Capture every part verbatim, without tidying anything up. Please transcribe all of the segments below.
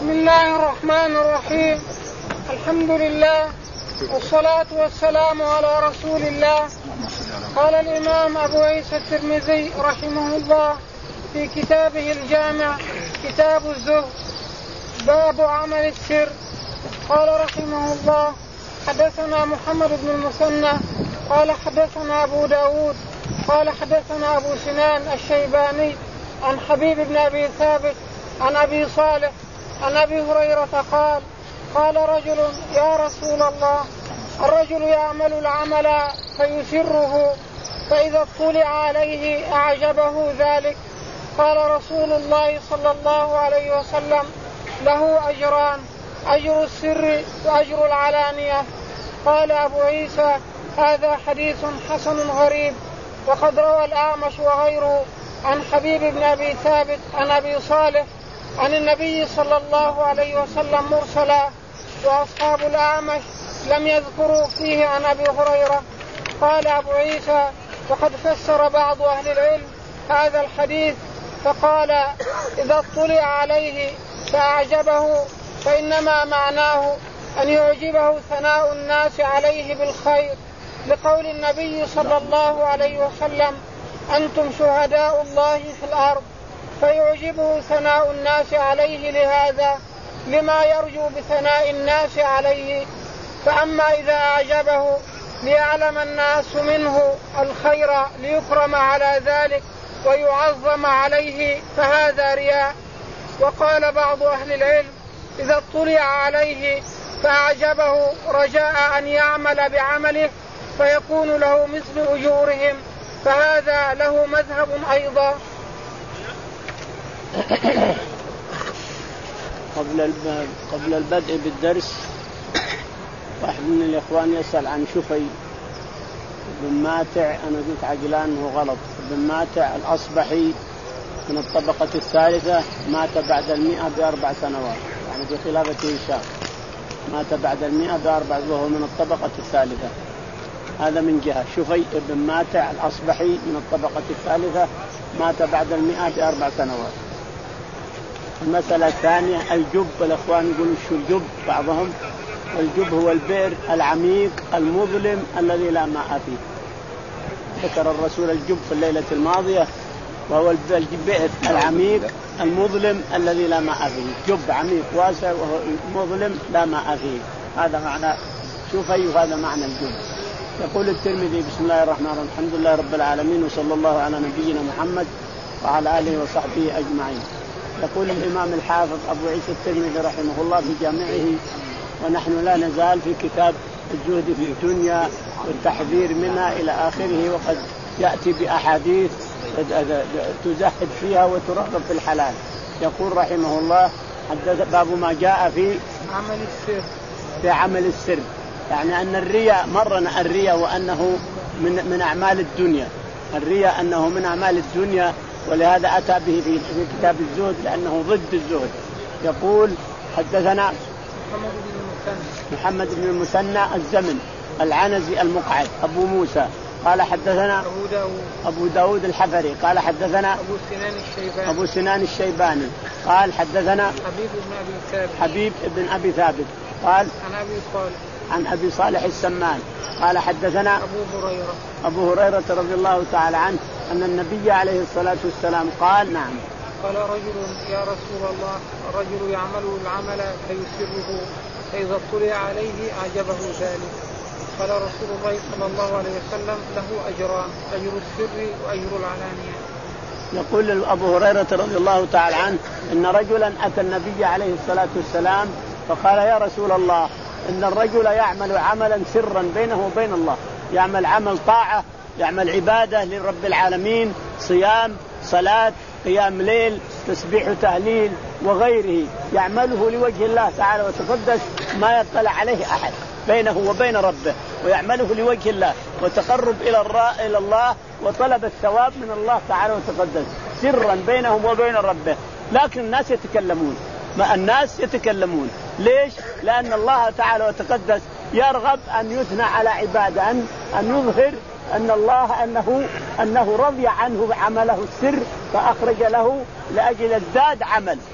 بسم الله الرحمن الرحيم. الحمد لله والصلاة والسلام على رسول الله. قال الإمام أبو عيسى الترمذي رحمه الله في كتابه الجامع كتاب الزهد باب عمل السر. قال رحمه الله حدثنا محمد بن المثنى قال حدثنا أبو داود قال حدثنا أبو سنان الشيباني عن حبيب بن أبي ثابت عن أبي صالح عن أبي هريرة قال قال رجل يا رسول الله الرجل يعمل العمل فيسره فإذا اطلع عليه أعجبه ذلك. قال رسول الله صلى الله عليه وسلم له أجران أجر السر وأجر العلانية. قال أبو عيسى هذا حديث حسن غريب. وقد روى الأعمش وغيره عن حبيب بن أبي ثابت عن أبي صالح عن النبي صلى الله عليه وسلم مرسلا، وأصحاب الأعمش لم يذكروا فيه عن أبي هريرة. قال أبو عيسى وقد فسر بعض أهل العلم هذا الحديث فقال إذا اطلع عليه فأعجبه فإنما معناه أن يعجبه ثناء الناس عليه بالخير، لقول النبي صلى الله عليه وسلم أنتم شهداء الله في الأرض، فيعجبه ثناء الناس عليه لهذا لما يرجو بثناء الناس عليه. فأما إذا أعجبه ليعلم الناس منه الخير ليكرم على ذلك ويعظم عليه فهذا رياء. وقال بعض أهل العلم إذا اطلع عليه فأعجبه رجاء أن يعمل بعمله فيكون له مثل أجورهم، فهذا له مذهب أيضا. قبل قبل البدء بالدرس واحد من الإخوان يسأل عن شفي بن ماتع، أنا قلت عجلان وهو غلط. بن ماتع الأصبحي من الطبقة الثالثة، مات بعد المئة بأربع سنوات، يعني في خلافة هشام مات بعد المئة بأربع، وهو من الطبقة الثالثة. هذا من جهة. شفي بن ماتع الأصبحي من الطبقة الثالثة مات بعد المئة بأربع سنوات. المسألة الثانية الجب، الأخوان يقولوا شو الجب بعضهم، والجب هو البئر العميق المظلم الذي لا ماء فيه. ذكر الرسول الجب في الليلة الماضية، وهو البئر العميق المظلم الذي لا ماء فيه. جب عميق واسع وهو مظلم لا ماء فيه، هذا معنى شوفي وهذا معنى الجب. يقول الترمذي بسم الله الرحمن الرحيم الحمد لله رب العالمين وصلى الله على نبينا محمد وعلى آله وصحبه أجمعين. يقول الإمام الحافظ أبو عيسى الترمذي رحمه الله في جامعه، ونحن لا نزال في كتاب الزهد في الدنيا والتحذير منها إلى آخره، وقد يأتي بأحاديث تزهد فيها وترغب في الحلال. يقول رحمه الله حدث باب ما جاء في عمل السر في عمل السر، يعني أن الرياء مرنا الرياء وأنه من من أعمال الدنيا، الرياء أنه من أعمال الدنيا، ولهذا أتى به في كتاب الزهد لأنه ضد الزهد. يقول حدثنا محمد بن المثنى الزمن العنزي المقعد أبو موسى قال حدثنا أبو داود, أبو داود الحفري قال حدثنا أبو سنان الشيباني, أبو سنان الشيباني قال حدثنا حبيب بن أبي ثابت حبيب بن أبي ثابت قال عن أبي صالح عن أبي صالح السمان قال حدثنا أبو هريرة أبو هريرة رضي الله تعالى عنه أن النبي عليه الصلاة والسلام قال نعم قال رجل يا رسول الله الرجل يعمل العمل فيسره فإذا اطلع عليه أعجبه ذلك. قال رسول الله صلى الله عليه وسلم له أجران أجر السر وأجر العلانية. يقول أبو هريرة رضي الله تعالى عنه إن رجلا أتى النبي عليه الصلاة والسلام فقال يا رسول الله إن الرجل يعمل عملا سرا بينه وبين الله، يعمل عمل طاعة، يعمل عبادة لرب العالمين، صيام صلاة قيام ليل تسبيح تهليل وغيره، يعمله لوجه الله تعالى وتقدس ما يطلع عليه أحد بينه وبين ربه، ويعمله لوجه الله وتقرب إلى الله وطلب الثواب من الله تعالى وتقدس سرا بينهم وبين ربه. لكن الناس يتكلمون، ما الناس يتكلمون ليش؟ لأن الله تعالى وتقدس يرغب أن يثنى على عباده، أن أن يظهر أن الله أنه أنه رضي عنه عمله السر فأخرج له لأجل ازداد عمل،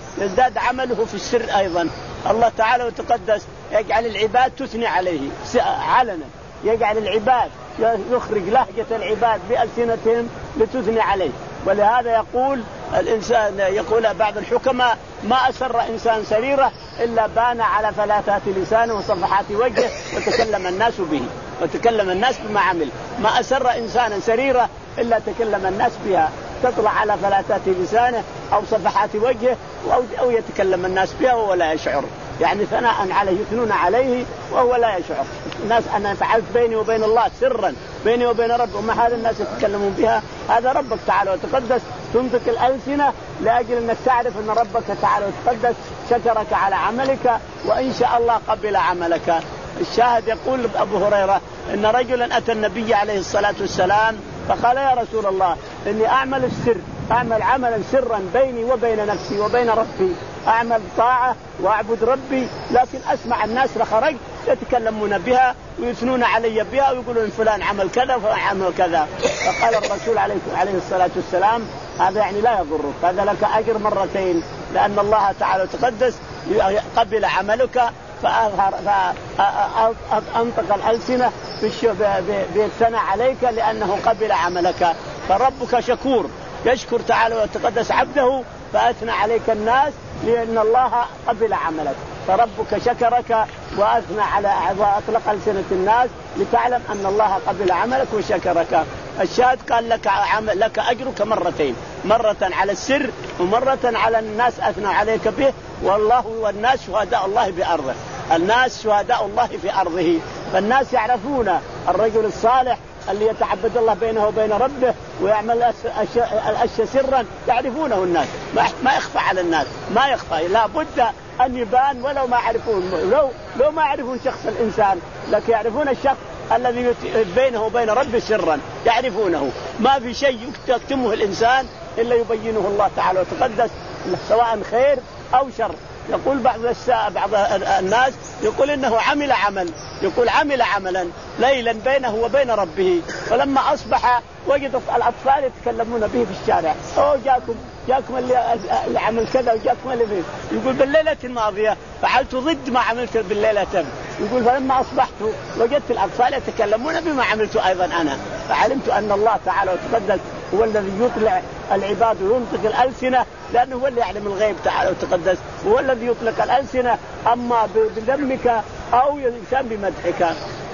يزداد عمله في السر أيضا. الله تعالى وتقدس يجعل العباد تثني عليه علنا، يجعل العباد يخرج لهجة العباد بألسنتهم لتثني عليه. ولهذا يقول الإنسان، يقول بعض الحكماء: ما أسر إنسان سريرة إلا بان على فلاتات لسانه وصفحات وجهه وتكلم الناس به، وتكلم الناس بما عمل. ما أسر إنسانا سريرة إلا تكلم الناس بها، تطلع على فلاتات لسانه أو صفحات وجهه أو يتكلم الناس بها وهو لا يشعر. يعني ثناء عليه، يثنون عليه وهو لا يشعر. الناس أنا فعلت بيني وبين الله سرا، بيني وبين رب، وما هذا الناس يتكلمون بها؟ هذا ربك تعالى وتقدس تنطق الألسنة لأجل أنك تعرف أن ربك تعالى وتقدس شكرك على عملك وإن شاء الله قبل عملك. الشاهد يقول أبو هريرة إن رجلا أتى النبي عليه الصلاة والسلام فقال: يا رسول الله، إني أعمل السر، أعمل عملا سرا بيني وبين نفسي وبين ربي، أعمل طاعة وأعبد ربي، لكن أسمع الناس لخرج يتكلمون بها ويثنون علي بها ويقولون فلان عمل كذا وفلان عمل كذا. فقال الرسول عليه عليه الصلاة والسلام: هذا يعني لا يضرك، هذا لك أجر مرتين، لأن الله تعالى تقدس قبل عملك فأظهر فأنطق الألسنة بالثناء عليك لأنه قبل عملك. فربك شكور، يشكر تعالى وتقدس عبده فأثنى عليك الناس لأن الله قبل عملك. فربك شكرك وأثنى على وأطلق ألسنة الناس لتعلم أن الله قبل عملك وشكرك. الشاهد قال لك عمل لك أجرك مرتين، مرة على السر ومرة على الناس أثنى عليك به. والله والناس شهداء الله بأرضه، الناس شهداء الله في أرضه. فالناس يعرفون الرجل الصالح اللي يتعبد الله بينه وبين ربه ويعمل الأشياء سرا، يعرفونه الناس، ما يخفى على الناس، ما يخفى، لا بد أن يبان ولو ما يعرفون، لو لو ما يعرفون شخص الإنسان لكن يعرفون الشخص الذي بينه وبين ربه سرا، يعرفونه. ما في شيء يكتمه الإنسان إلا يبينه الله تعالى وتقدس، سواء خير أو شر. يقول بعض بعض الناس يقول إنه عمل عمل، يقول عمل عملا ليلا بينه وبين ربه، فلما أصبح وجد الأطفال يتكلمون به في الشارع: أوه جاكم جاكم اللي, اللي عمل كذا وجاكم اللي فيه. يقول بالليلة الماضية فعلت ضد ما عملت بالليلة تم. يقول فلما أصبحت وجدت الأطفال يتكلمون بما عملت أيضا أنا، فعلمت أن الله تعالى وتقدس هو الذي يطلع العباد وينطق الألسنة، لأنه هو اللي يعلم الغيب تعالى وتقدس، هو الذي يطلق الألسنة أما بذمك أو الإنسان بمدحك.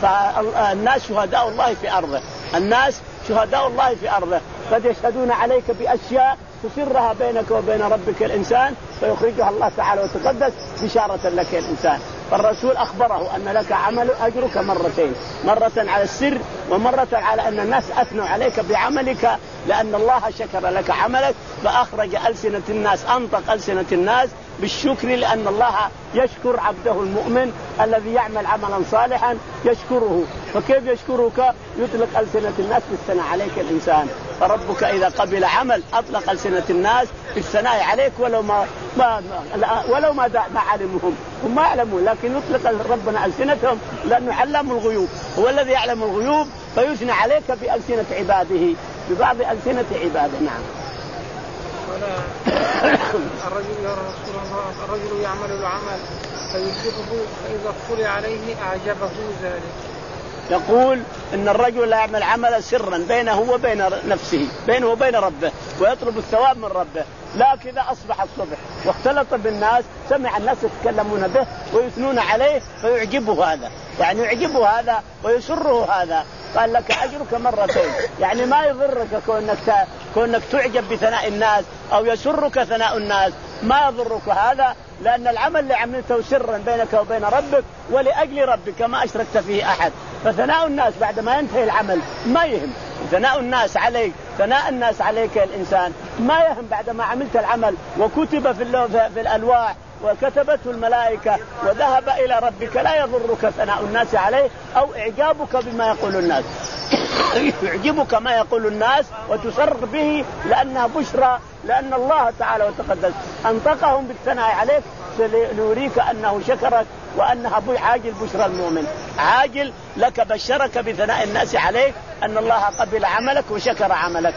فالناس شهداء الله في أرضه، الناس شهداء الله في أرضه، قد يشهدون عليك بأشياء تسرها بينك وبين ربك الإنسان فيخرجها الله تعالى وتقدس بشارة لك الإنسان. فالرسول أخبره أن لك عمل أجرك مرتين، مرة على السر ومرة على أن الناس أثنوا عليك بعملك، لأن الله شكر لك عملك فأخرج ألسنة الناس، أنطق ألسنة الناس بالشكر، لأن الله يشكر عبده المؤمن الذي يعمل عملا صالحا يشكره. فكيف يشكرك؟ يطلق ألسنة الناس بالثناء عليك الإنسان. فربك إذا قبل عمل أطلق ألسنة الناس بالثناء عليك ولو ما, ما ولو ما, ما علمهم، هم ما يعلمون، لكن يطلق ربنا ألسنتهم لأنه علم الغيوب، هو الذي يعلم الغيوب فيثنى عليك بألسنة عباده، ببعض ألسنة عباده. نعم. ولا الرجل يا رسول الله الرجل يعمل العمل فيجبه فإذا اطلع عليه أعجبه ذلك. يقول إن الرجل لا يعمل عملا سرا بينه وبين نفسه، بينه وبين ربه، ويطلب الثواب من ربه، لكن إذا أصبح الصبح واختلط بالناس سمع الناس يتكلمون به ويثنون عليه فيعجبه هذا، يعني يعجبه هذا ويسره هذا، قال لك أجرك مرتين. يعني ما يضرك كونك كونك تعجب بثناء الناس أو يسرك ثناء الناس، ما يضرك هذا، لأن العمل اللي عملته سرا بينك وبين ربك ولأجل ربك ما أشركت فيه أحد. فثناء الناس بعد ما ينتهي العمل ما يهم، ثناء الناس عليك، ثناء الناس عليك الإنسان ما يهم بعد ما عملت العمل وكتب في, في الألواح وكتبته الملائكة وذهب إلى ربك، لا يضرك ثناء الناس عليه أو إعجابك بما يقول الناس. يعجبك ما يقول الناس وتسر به لأنها بشرى، لأن الله تعالى وتقدس أنطقهم بالثناء عليك ليريك أنه شكرك وأنها عاجل بشرى المؤمن، عاجل لك بشرك بثناء الناس عليك أن الله قبل عملك وشكر عملك.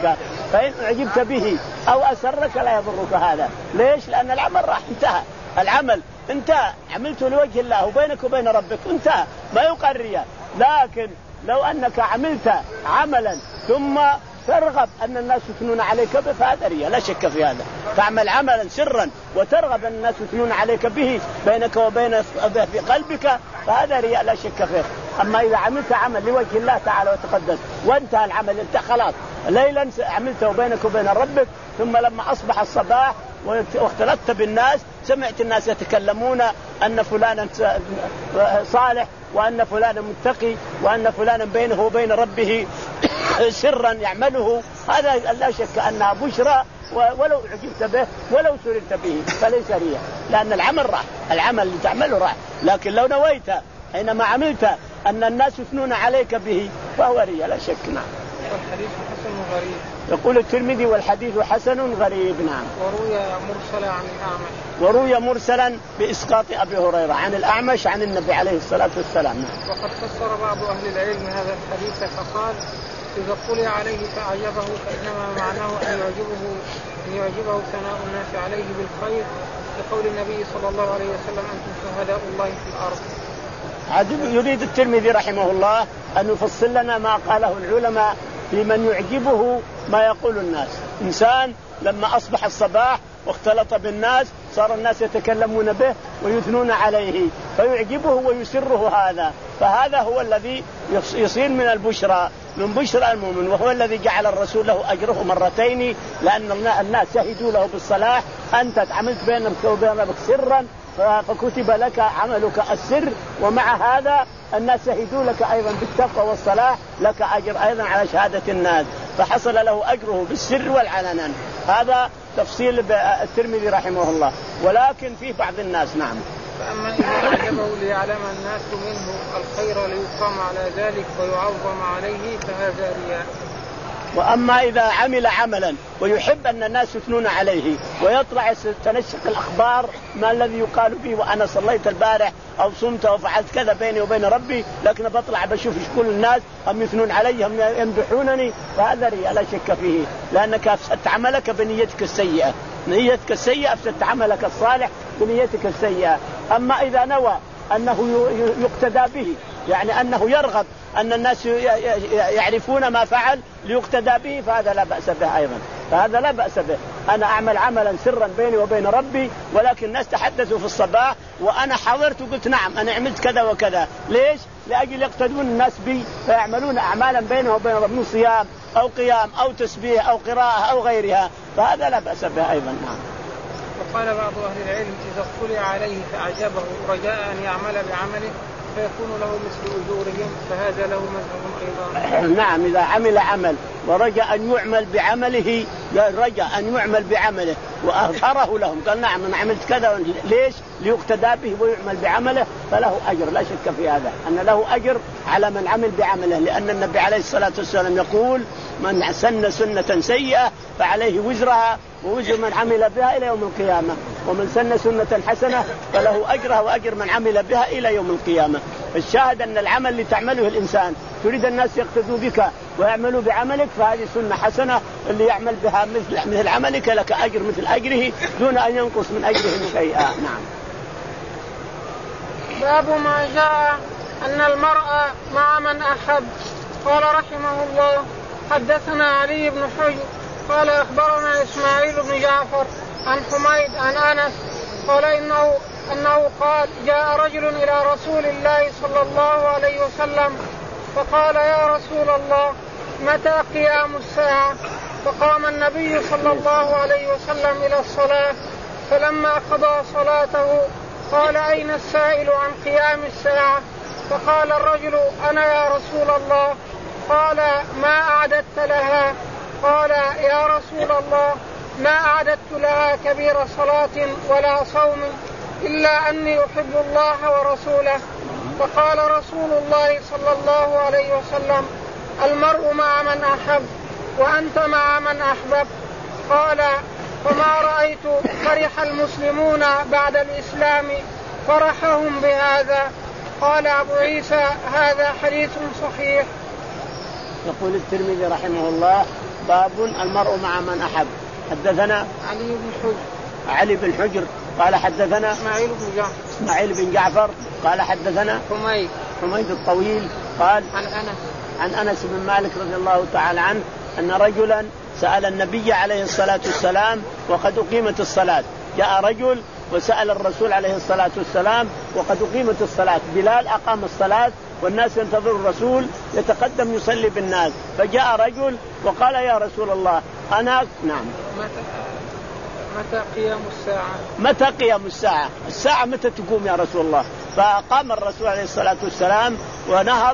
فإن أعجبت به أو أسرك لا يضرك هذا. ليش؟ لأن العمل راح انتهى، العمل انتهى، عملته لوجه الله وبينك وبين ربك انتهى، ما يقال رياء. لكن لو أنك عملت عملا ثم ترغب أن الناس يثنون عليك به فهذا رياء، لا شك في هذا. تعمل عملا سرا وترغب أن الناس يثنون عليك به بينك وبين في قلبك فهذا رياء لا شك فيه. أما إذا عملت عمل لوجه الله تعالى وتقدس وانتهى العمل انت خلاص، ليلا عملته بينك وبين ربك، ثم لما أصبح الصباح واختلطت بالناس سمعت الناس يتكلمون أن فلانا صالح وأن فلانا متقي وأن فلانا بينه وبين ربه سرا يعمله، هذا لا شك أنها بشرى ولو عجبت به ولو سررت به فليس رياء، لأن العمل راح، العمل اللي تعمله راح. لكن لو نويت حينما عملت أن الناس يثنون عليك به فهو رياء لا شك. نعم. والحديث حسن غريب. يقول الترمذي والحديث حسن غريب. نعم. وروي مرسلا عن الأعمش. وروي مرسلا بإسقاط أبي هريرة عن الأعمش عن النبي عليه الصلاة والسلام. نعم. وقد فسر بعض أهل العلم هذا الحديث فقال إذا اطلع عليه فأعجبه فإنما معناه أن يعجبه أن يعجبه ثناء الناس عليه بالخير، لقول النبي صلى الله عليه وسلم أنتم شهداء الله في الأرض. يريد الترمذي رحمه الله أن يفصل لنا ما قاله العلماء في من يعجبه ما يقول الناس. إنسان لما أصبح الصباح واختلط بالناس صار الناس يتكلمون به ويثنون عليه فيعجبه ويسره هذا، فهذا هو الذي يصير من البشرى، من بشرى المؤمن، وهو الذي جعل الرسول له أجره مرتين، لأن الناس شهدوا له بالصلاح. أنت عملت بينك وبين ربك سرا فكتب لك عملك السر، ومع هذا الناس شهدوا لك أيضا بالتقوى والصلاح، لك أجر أيضا على شهادة الناس، فحصل له أجره بالسر والعلن. هذا تفصيل الترمذي رحمه الله. ولكن في بعض الناس. نعم. فأما إذا أعجبه ليعلم الناس منه الخير ليقام على ذلك ويعظم عليه فهذا رياء. وأما إذا عمل عملا ويحب أن الناس يثنون عليه ويطلع تنشق الأخبار ما الذي يقال به وأنا صليت البارح أو صمت وفعلت كذا بيني وبين ربي، لكن بطلع بشوف كل الناس هم يثنون علي هم يمدحونني، فهذا رياء لا شك فيه، لأنك أفسدت عملك بنيتك السيئة، نيتك السيئة أفسدت عملك الصالح بنيتك السيئة. أما إذا نوى أنه يقتدى به، يعني أنه يرغب أن الناس يعرفون ما فعل ليقتدى به، فهذا لا بأس به أيضا، فهذا لا بأس به. أنا أعمل عملا سرا بيني وبين ربي، ولكن الناس تحدثوا في الصباح وأنا حضرت وقلت نعم أنا عملت كذا وكذا. ليش؟ لأجل يقتدون الناس بي فيعملون أعمالا بينه وبين ربي من صيام أو قيام أو تسبيح أو قراءة أو غيرها، فهذا لا بأس به أيضا. نعم. وقال بعض أهل العلم إذا اطلع عليه فأعجبه رجاء أن يعمل بعمله فيكون له مثل أجورهم، فهذا له مذهب أيضا. نعم. إذا عمل عمل ورجاء أن يعمل بعمله، رجاء أن يعمل بعمله وأظهره لهم، قال نعم أنا عملت كذا، ليش؟ ليقتدى به ويعمل بعمله، فله أجر لا شك في هذا، أن له أجر على من عمل بعمله، لأن النبي عليه الصلاة والسلام يقول من سن سنة سيئة فعليه وزرها ووزر من عمل بها إلى يوم القيامة، ومن سن سنة حسنة فله أجرها وأجر من عمل بها إلى يوم القيامة. الشاهد أن العمل اللي تعمله الإنسان تريد الناس يقتدوا بك ويعملوا بعملك، فهذه سنة حسنة اللي يعمل بها مثل, مثل عملك لك أجر مثل أجره دون أن ينقص من أجره شيئا. نعم. باب ما جاء أن المرأة مع من أحب. قال رحمه الله حدثنا علي بن حجر قال أخبرنا إسماعيل بن جعفر عن حميد عن أنس قال إنه, أنه قال جاء رجل إلى رسول الله صلى الله عليه وسلم فقال يا رسول الله متى قيام الساعة؟ فقام النبي صلى الله عليه وسلم إلى الصلاة، فلما قضى صلاته قال أين السائل عن قيام الساعة؟ فقال الرجل أنا يا رسول الله. قال ما أعددت لها؟ قال يا رسول الله ما أعددت لها كبير صلاة ولا صوم إلا أني أحب الله ورسوله. فقال رسول الله صلى الله عليه وسلم المرء مع من أحب وأنت مع من أحبب. قال فما رأيت فرح المسلمون بعد الإسلام فرحهم بهذا. قال أبو عيسى هذا حديث صحيح. يقول الترمذي رحمه الله باب المرء مع من أحب. حدثنا علي بن حجر علي بن حجر قال حدثنا إسماعيل بن جعفر إسماعيل بن جعفر قال حدثنا حميد حميد الطويل قال عن أنس عن أنس بن مالك رضي الله تعالى عنه أن رجلا سأل النبي عليه الصلاة والسلام وقد أقيمت الصلاة. جاء رجل وسأل الرسول عليه الصلاة والسلام وقد أقيمت الصلاة. بلال أقام الصلاة والناس ينتظر الرسول يتقدم يصلي بالناس. فجاء رجل وقال يا رسول الله أنا نعم متى قيام الساعة متى قيام الساعة الساعة متى تقوم يا رسول الله؟ فقام الرسول عليه الصلاة والسلام ونهض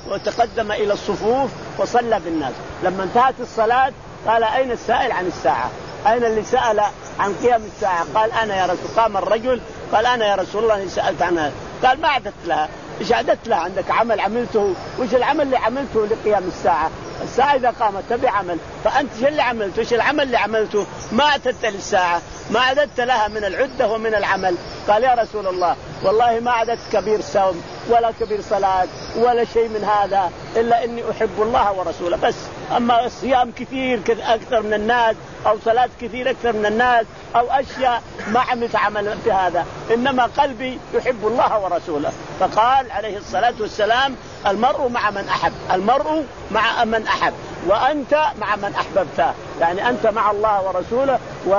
وتقدم إلى الصفوف وصلى بالناس. لما انتهت الصلاة قال أين السائل عن الساعة؟ أين اللي سأل عن قيام الساعة؟ قال أنا يا رسول. قام الرجل قال أنا يا رسول الله سألت عنها. قال ما عدت لها. إيش عدت لها؟ عندك عمل عملته؟ وش العمل اللي عملته لقيام الساعة؟ الساعة إذا قامت تبي عمل، فأنت شو اللي عملته؟ إيش العمل اللي عملته؟ ما عدت للساعة، ما عدت لها من العدة ومن العمل. قال يا رسول الله والله ما عدت كبير صوم ولا كبير صلاة ولا شيء من هذا إلا إني أحب الله ورسوله بس. أما الصيام كثير أكثر من الناس أو صلاة كثير أكثر من الناس أو أشياء ما عملت عمل بهذا، إنما قلبي يحب الله ورسوله. فقال عليه الصلاة والسلام المرء مع من أحب، المرء مع من أحب وأنت مع من أحببته، يعني أنت مع الله ورسوله.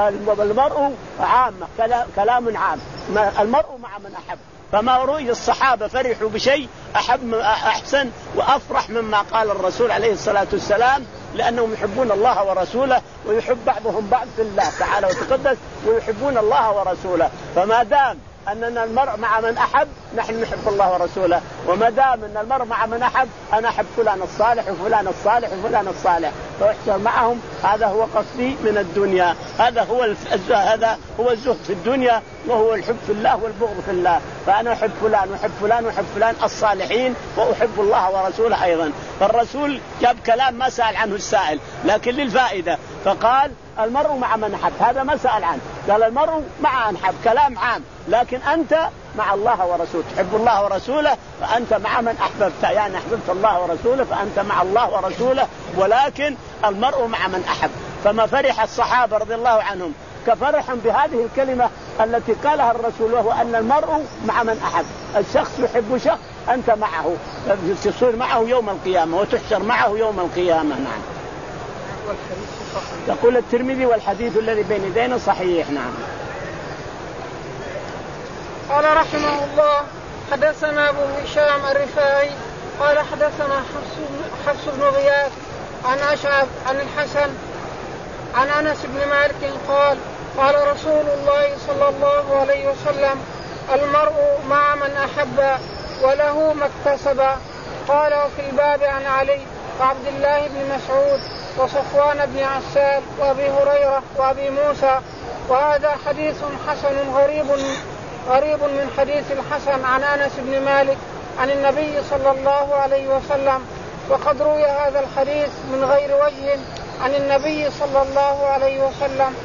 والمرء عامة كلام عام، المرء مع من أحب. فما رؤي الصحابة فرحوا بشيء أحب أحسن وأفرح مما قال الرسول عليه الصلاة والسلام، لأنهم يحبون الله ورسوله ويحب بعضهم بعض في الله تعالى وتقدس ويحبون الله ورسوله. فما دام أننا المرء مع من أحب نحن نحب الله ورسوله، وما دام أن المرء مع من أحب أنا أحب فلان الصالح وفلان الصالح وفلان الصالح فأحشر معهم. هذا هو قصدي من الدنيا، هذا هو الف... هذا هو الزهد في الدنيا وهو الحب في الله والبغض في الله. فأنا أحب فلان وأحب فلان وأحب فلان الصالحين وأحب الله ورسوله أيضا. فالرسول جاب كلام ما سأل عنه السائل لكن للفائدة، فقال المرء مع من أحب، هذا ما سأل عنه، قال المرء مع من أحب، كلام عام. لكن أنت مع الله ورسوله، تحب الله ورسوله فأنت مع من أحببت، يعني أحببت الله ورسوله فأنت مع الله ورسوله. ولكن المرء مع من أحب. فما فرح الصحابة رضي الله عنهم كفرحهم بهذه الكلمة التي قالها الرسول، وهو أن المرء مع من أحب. الشخص يحب شخص أنت معه، تصير معه يوم القيامة وتحشر معه يوم القيامة. نعم. يقول الترمذي والحديث الذي بين يدينا صحيح. نعم. قال رحمه الله حدثنا أبو هشام الرفاعي قال حدثنا حفص بن غياث عن أشعث عن الحسن عن أنس بن مالك قال قال رسول الله صلى الله عليه وسلم المرء مع من أحب وله ما اكتسب. قال وفي الباب عن علي وعبد الله بن مسعود وصفوان بن عسال وأبي هريرة وأبي موسى. وهذا حديث حسن غريب غريب من حديث الحسن عن أنس بن مالك عن النبي صلى الله عليه وسلم. وقد روي هذا الحديث من غير وجه عن النبي صلى الله عليه وسلم.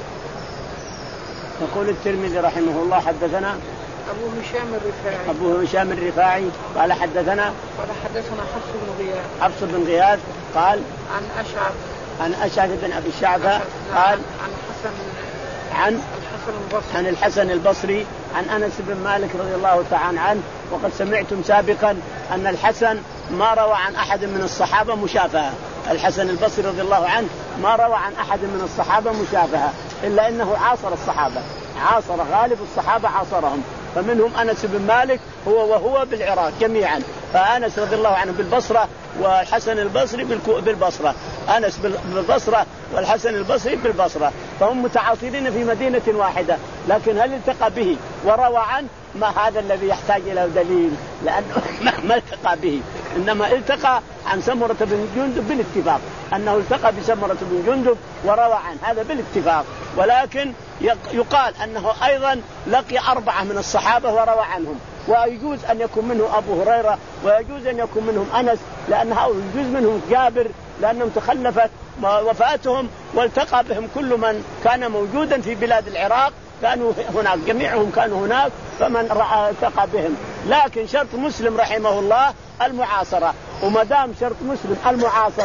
يقول الترمذي رحمه الله حدثنا أبو هشام الرفاعي أبو هشام الرفاعي قال حدثنا قال حدثنا حفص بن غياث حفص بن غياث قال عن أشعث عن أشعث بن أبي الشعثة قال عن حسن عن الحسن البصري عن الحسن البصري عن أنس بن مالك رضي الله تعالى عنه. وقد سمعتم سابقا أن الحسن ما روى عن أحد من الصحابة مشافهة. الحسن البصري رضي الله عنه ما روى عن أحد من الصحابة مشافهة إلا أنه عاصر الصحابة، عاصر غالب الصحابة عاصرهم. فمنهم أنس بن مالك هو وهو بالعراق جميعا، فأنس رضي الله عنه بالبصرة والحسن البصري بالبصرة، أنس بالبصرة والحسن البصري بالبصرة، فهم متعاصرين في مدينة واحدة. لكن هل التقى به وروى عنه؟ ما هذا الذي يحتاج إلى دليل، لأنه ما التقى به، إنما التقى عن سمرة بن جندب بالاتفاق، أنه التقى بسمرة بن جندب وروى عنه، هذا بالاتفاق. ولكن يقال أنه أيضا لقي أربعة من الصحابة وروى عنهم، ويجوز أن يكون منه أبو هريرة ويجوز أن يكون منهم أنس، لأنه يجوز منهم جابر لأنهم تخلفت وفاتهم، والتقى بهم كل من كان موجودا في بلاد العراق كانوا هناك، جميعهم كانوا هناك، فمن رأى التقى بهم. لكن شرط مسلم رحمه الله المعاصرة، وما دام شرط مسلم المعاصرة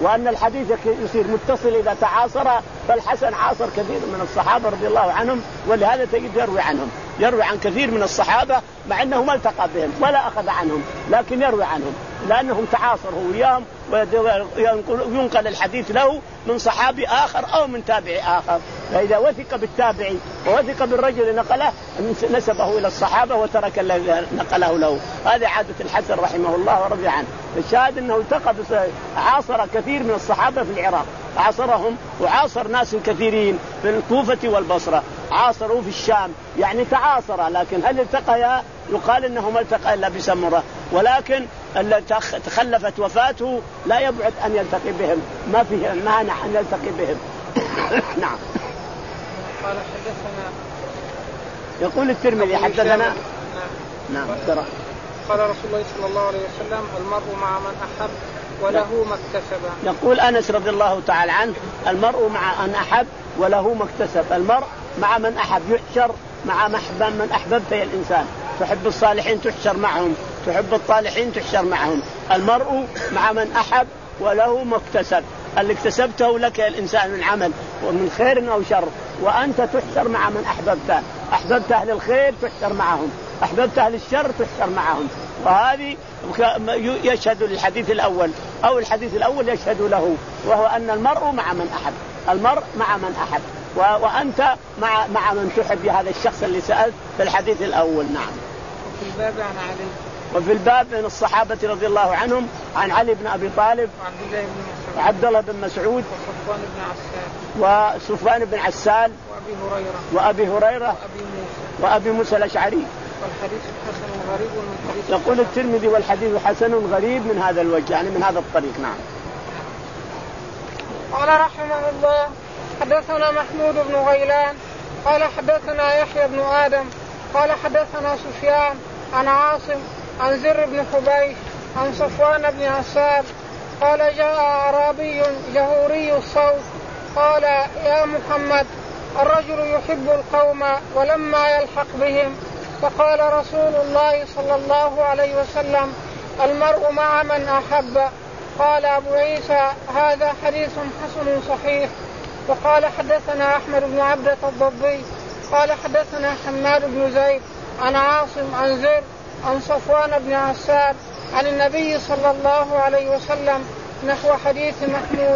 وأن الحديث يصير متصل إذا تعاصر. فالحسن عاصر كثير من الصحابة رضي الله عنهم، ولهذا تجد يروي عنهم، يروي عن كثير من الصحابة مع أنه ما التقى بهم ولا أخذ عنهم، لكن يروي عنهم لأنهم تعاصروا وياهم، وينقل الحديث له من صحابي آخر أو من تابعي آخر. فإذا وثق بالتابعي ووثق بالرجل نقله نسبه إلى الصحابة وترك الذي نقله له. هذه عادة الحسن رحمه الله ورضي عنه. الشاهد أنه التقى عاصر كثير من الصحابة في العراق، عاصرهم وعاصر ناس كثيرين في الكوفة والبصرة، عاصروا في الشام، يعني تعاصر. لكن هل التقيا؟ يقال انه ما التقى الا بسمره، ولكن اللي تخلفت وفاته لا يبعد ان يلتقي بهم، ما فيه مانع ان يلتقي بهم. نعم. قال حدثنا، يقول الترمذي حدثنا. نعم. نعم. ترى قال رسول الله صلى الله عليه وسلم: المرء مع من احب وله ما اكتسب. يقول انس رضي الله تعالى عنه: المرء مع من احب وله ما اكتسب. المرء مع من احب، يحشر مع من احببت يا الانسان. تحب الصالحين تحشر معهم، تحب الطالحين تحشر معهم. المرء مع من أحب وله ما اكتسب، اللي اكتسبته لك يا الإنسان من عمل ومن خير أو شر، وأنت تحشر مع من أحببته. أحببت أهل الخير تحشر معهم، أحببت أهل الشر تحشر معهم. وهذه يشهد للحديث الأول، أو الحديث الأول يشهد له، وهو أن المرء مع من أحب. المرء مع من أحب، وأنت مع مع من تحب هذا الشخص اللي سألت في الحديث الأول. نعم. وفي الباب عن علي، وفي الباب من الصحابة رضي الله عنهم عن علي بن أبي طالب وعبد الله بن مسعود وصفوان بن عسال وصفوان بن عسال وأبي هريرة وأبي هريرة وأبي موسى وأبي موسى الأشعري. والحديث حسن غريب من حديث. يقول الترمذي: والحديث حسن غريب من هذا الوجه، يعني من هذا الطريق. نعم. قال رحمه الله: حدثنا محمود بن غيلان قال حدثنا يحيى بن آدم قال حدثنا سفيان عن عاصم عن زر بن حبيش عن صفوان بن عسال قال: جاء أعرابي جهوري الصوت قال: يا محمد، الرجل يحب القوم ولما يلحق بهم. فقال رسول الله صلى الله عليه وسلم: المرء مع من أحب. قال أبو عيسى: هذا حديث حسن صحيح. وقال حدثنا أحمد بن عبدة الضبي قال حدثنا حماد بن زيد عن عاصم عن زر عن صفوان بن عسال عن النبي صلى الله عليه وسلم نحو حديث محمود.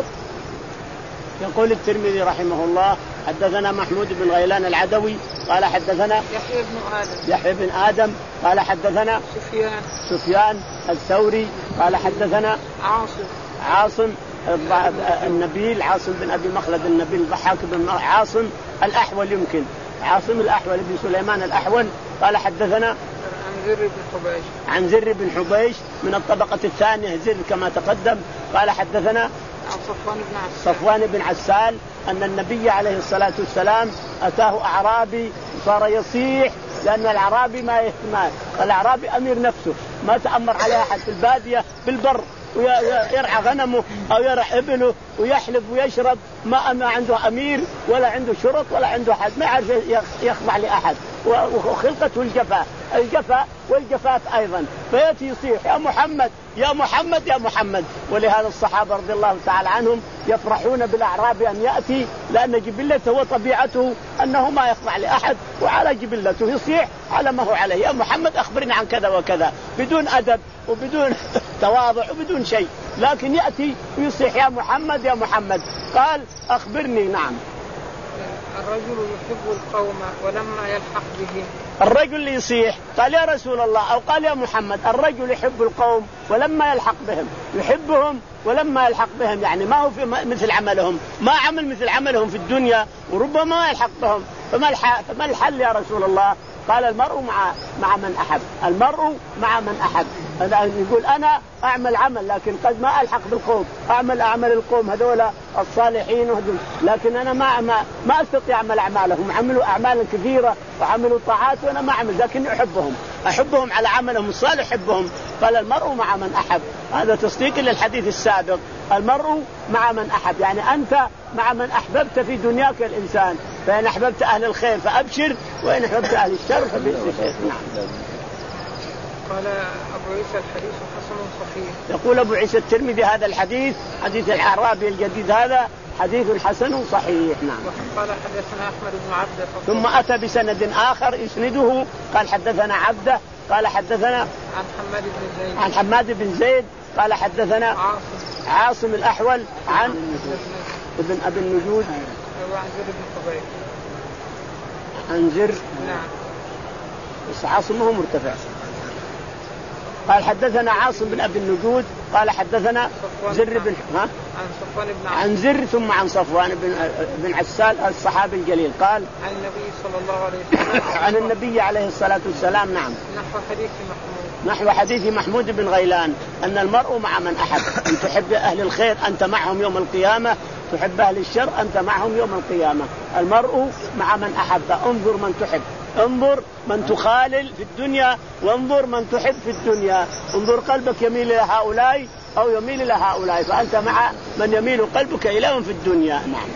يقول الترمذي رحمه الله: حدثنا محمود بن غيلان العدوي قال حدثنا يحيى بن آدم يحيى بن آدم قال حدثنا سفيان سفيان الثوري قال حدثنا عاصم عاصم النبيل عاصم بن أبي مخلد النبيل الضحاك بن عاصم الأحول، يمكن عاصم الأحول بن سليمان الأحول قال حدثنا عن زر بن حبيش عن زر بن حبيش من الطبقة الثانية، زر كما تقدم. قال حدثنا عن صفوان بن عسال صفوان بن عسال أن النبي عليه الصلاة والسلام أتاه أعرابي صار يصيح، لأن الأعرابي ما يهتم، الأعرابي أمير نفسه ما تأمر عليه أحد في البادية بالبر، ويرعى غنمه أو يرعى إبله ويحلب ويشرب، ما ما عنده أمير ولا عنده شرط ولا عنده أحد، ما يعرف يخضع لأحد، وخلقته الجفاء الجفاء والجفاف أيضا. فيأتي يصيح: يا محمد يا محمد يا محمد. ولهذا الصحابة رضي الله تعالى عنهم يفرحون بالأعرابي أن يأتي، لأن جبلته وطبيعته أنه ما يخضع لأحد، وعلى جبلته يصيح على ما هو عليه: يا محمد أخبرنا عن كذا وكذا، بدون أدب وبدون تواضع وبدون شيء، لكن يأتي ويصيح: يا محمد يا محمد. قال: أخبرني. نعم. الرجل يحب القوم ولما يلحق بهم. الرجل اللي يصيح قال: يا رسول الله، أو قال: يا محمد، الرجل يحب القوم ولما يلحق بهم، يحبهم ولما يلحق بهم، يعني ما هو في مثل عملهم، ما عمل مثل عملهم في الدنيا وربما يلحق بهم. فما الحل, فما الحل يا رسول الله؟ قال: المرء مع مع من أحب. المرء مع من أحب. يقول: أنا أعمل عمل لكن قد ما ألحق بالقوم، أعمل أعمل القوم هذول الصالحين وهذول، لكن أنا ما ما, ما أستطيع أعمل أعمالهم، عملوا أعمال كثيرة وعملوا طاعات وأنا ما أعمل، لكن أحبهم أحبهم على عملهم الصالح أحبهم. قال: المرء مع من أحب. هذا تصديق للحديث السابق: المرء مع من أحب، يعني أنت مع من أحببت في دنياك الإنسان، فإن أحببت أهل الخير فأبشر، وإن أحببت أهل الشر فبئس الشيء. نعم. قال أبو عيسى الحديث حسن صحيح. يقول أبو عيسى الترمذي هذا الحديث حديث الأعرابي الجديد هذا حديث حسن صحيح. نعم. قال حدثنا أحمد بن عبده ثم أتى بسند آخر يسنده قال حدثنا عبده قال حدثنا عن حماد بن زيد عن حماد بن زيد قال حدثنا عاصم عاصم الأحول عن ابن أبي النجود عن زر بن خبيب عن زر. نعم. بس عاصم هو مرتفع. قال حدثنا عاصم بن أبي النجود قال حدثنا زر بن ها عن صفوان بن عن زر ثم عن صفوان بن بن عسال الصحابي الجليل قال عن النبي صلى الله عليه وسلم عن النبي عليه الصلاة والسلام. نعم. نحو حديث محمود نحو حديث محمود بن غيلان أن المرء مع من أحب. أن تحب أهل الخير أنت معهم يوم القيامة، تحب أهل الشر أنت معهم يوم القيامة. المرء مع من أحب. انظر من تحب، انظر من تخالل في الدنيا، وانظر من تحب في الدنيا. انظر قلبك يميل إلى هؤلاء أو يميل إلى هؤلاء، فأنت مع من يميل قلبك إليهم في الدنيا. نعم.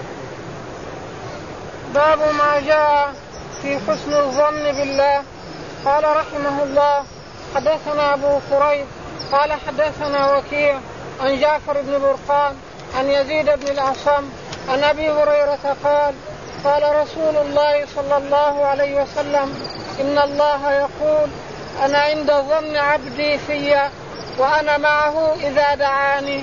باب ما جاء في حسن الظن بالله. قال رحمه الله حدثنا أبو كريب قال حدثنا وكيع عن جعفر بن برقان عن يزيد بن الأعصم عن أبي هريرة قال قال رسول الله صلى الله عليه وسلم إن الله يقول أنا عند ظن عبدي في وأنا معه إذا دعاني.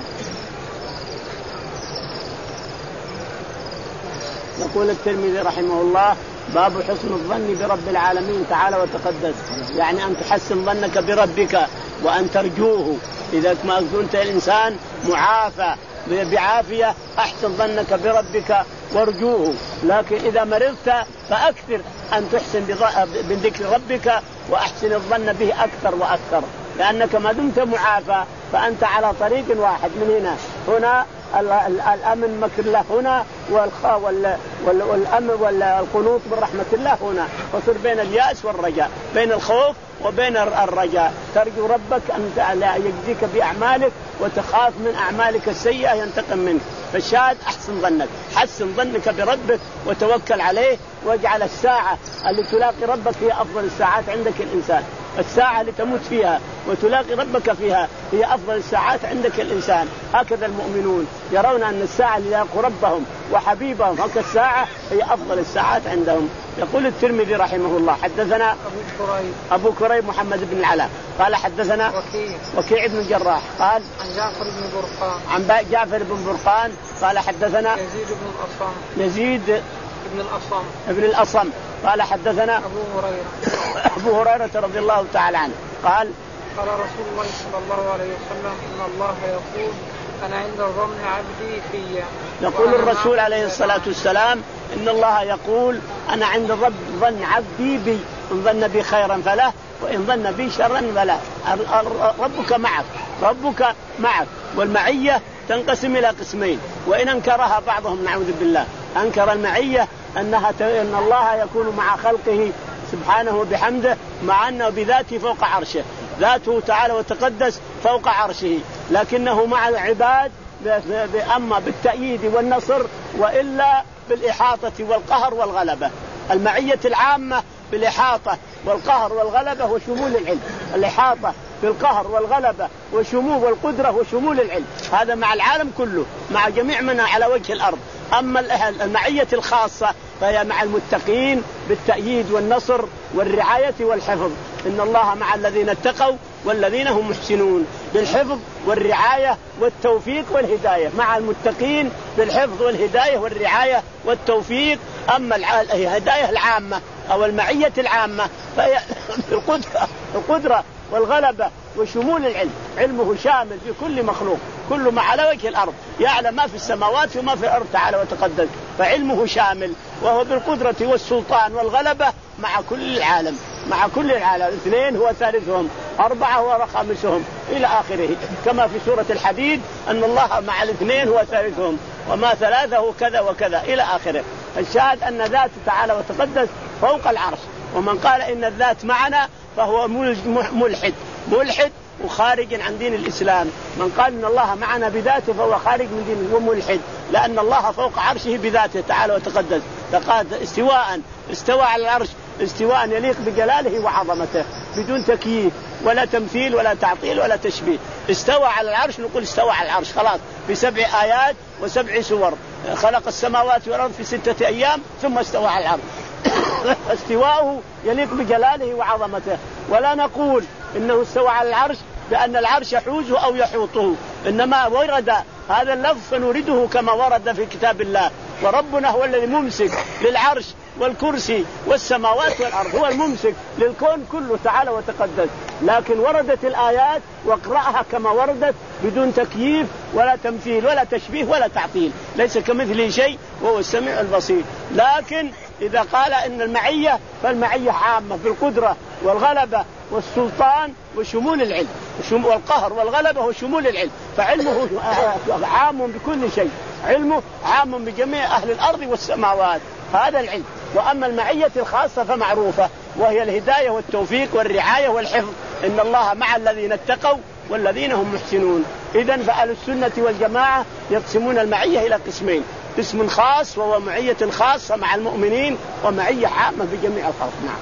يقول الترمذي رحمه الله باب حسن الظن برب العالمين تعالى وتقدس، يعني أن تحسن ظنك بربك وأن ترجوه. إذا ما كنت الإنسان معافى بعافية أحسن ظنك بربك وارجوه، لكن إذا مرضت فأكثر أن تحسن بذكر ربك وأحسن الظن به أكثر وأكثر، لأنك ما دمت معافى فأنت على طريق واحد من هنا هنا الأمن مكر الله هنا والأمن والقنوط من رحمة الله هنا، فصر بين اليأس والرجاء، بين الخوف وبين الرجاء. ترجو ربك أن يجزيك بأعمالك وتخاف من أعمالك السيئة ينتقم منك. فالشاهد أحسن ظنك، حسن ظنك بربك وتوكل عليه، واجعل الساعة اللي تلاقي ربك هي أفضل الساعات عندك الإنسان. الساعة اللي تموت فيها وتلاقي ربك فيها هي أفضل الساعات عندك الإنسان. هكذا المؤمنون يرون أن الساعة اللي يلاقوا ربهم وحبيبهم هكذا الساعة هي أفضل الساعات عندهم. يقول الترمذي رحمه الله حدثنا أبو كريب أبو كريب محمد بن العلاء قال حدثنا وكيع وكيع بن الجراح قال عن جعفر بن برقان عن جعفر بن برقان قال حدثنا يزيد بن الأصم يزيد ابن الأصم ابن الأصم قال حدثنا أبو هريرة أبو هريرة رضي الله تعالى عنه قال قال رسول الله صلى الله عليه وسلم إن الله يقول أنا عند ظن عبدي في. يقول الرسول عليه الصلاة والسلام إن الله يقول أنا عند رب ظن عبدي بي، إن ظن بي خيرا فله وإن ظن بي شرا فله. ربك معك، ربك معك، والمعية تنقسم إلى قسمين، وإن أنكرها بعضهم نعوذ بالله أنكر المعية أنها أن الله يكون مع خلقه سبحانه وبحمده، مع أنه بذاته فوق عرشه، ذاته تعالى وتقدس فوق عرشه، لكنه مع العباد أما بالتأييد والنصر وإلا بالإحاطة والقهر والغلبة. المعية العامة بالإحاطة والقهر والغلبة وشمول العلم، الإحاطة بالقهر والغلبة وشمول والقدرة وشمول العلم، هذا مع العالم كله، مع جميع من على وجه الأرض. أما المعية الخاصة فهي مع المتقين بالتأييد والنصر والرعاية والحفظ. إن الله مع الذين اتقوا والذين هم محسنون، بالحفظ والرعاية والتوفيق والهداية، مع المتقين بالحفظ والهداية والرعاية والتوفيق. أما الهداية العامة أو المعية العامة فهي القدرة, القدرة والغلبة وشمول العلم، علمه شامل في كل مخلوق، كل ما على وجه الأرض يعلم ما في السماوات وما في الأرض تعالى وتقدس، فعلمه شامل، وهو بالقدرة والسلطان والغلبة مع كل العالم، مع كل العالم. اثنين هو ثالثهم، أربعة هو خامسهم، إلى آخره، كما في سورة الحديد أن الله مع الاثنين هو ثالثهم، وما ثلاثة كذا وكذا إلى آخره. الشاهد أن ذاته تعالى وتقدس فوق العرش، ومن قال إن الذات معنا فهو ملحد ملحد وخارج عن دين الإسلام. من قال إن الله معنا بذاته فهو خارج من دينه وملحد، لأن الله فوق عرشه بذاته تعالى وتقدس. فقال استواء استوى على العرش استواء يليق بجلاله وعظمته بدون تكييف ولا تمثيل ولا تعطيل ولا تشبيه. استوى على العرش نقول استوى على العرش خلاص بسبع آيات وسبع سور. خلق السماوات والأرض في ستة أيام ثم استوى على العرش. استواءه يليق بجلاله وعظمته. ولا نقول إنه استوى على العرش بأن العرش يحوزه أو يحوطه، إنما ورد هذا اللفظ فنورده كما ورد في كتاب الله. وربنا هو الذي ممسك للعرش والكرسي والسماوات والأرض، هو الممسك للكون كله تعالى وتقدس. لكن وردت الآيات واقرأها كما وردت بدون تكييف ولا تمثيل ولا تشبيه ولا تعطيل، ليس كمثله شيء وهو السميع البصير. لكن إذا قال إن المعية فالمعية عامة في القدرة والغلبة والسلطان وشمول العلم والقهر والغلبة وشمول العلم، فعلمه عام بكل شيء، علمه عام بجميع أهل الأرض والسماوات، هذا العلم. وأما المعية الخاصة فمعروفة وهي الهداية والتوفيق والرعاية والحفظ، إن الله مع الذين اتقوا والذين هم محسنون. إذن فأهل السنة والجماعة يقسمون المعية إلى قسمين، قسم خاص وهو معية خاصة مع المؤمنين ومعية عامة بجميع الخلق. نعم.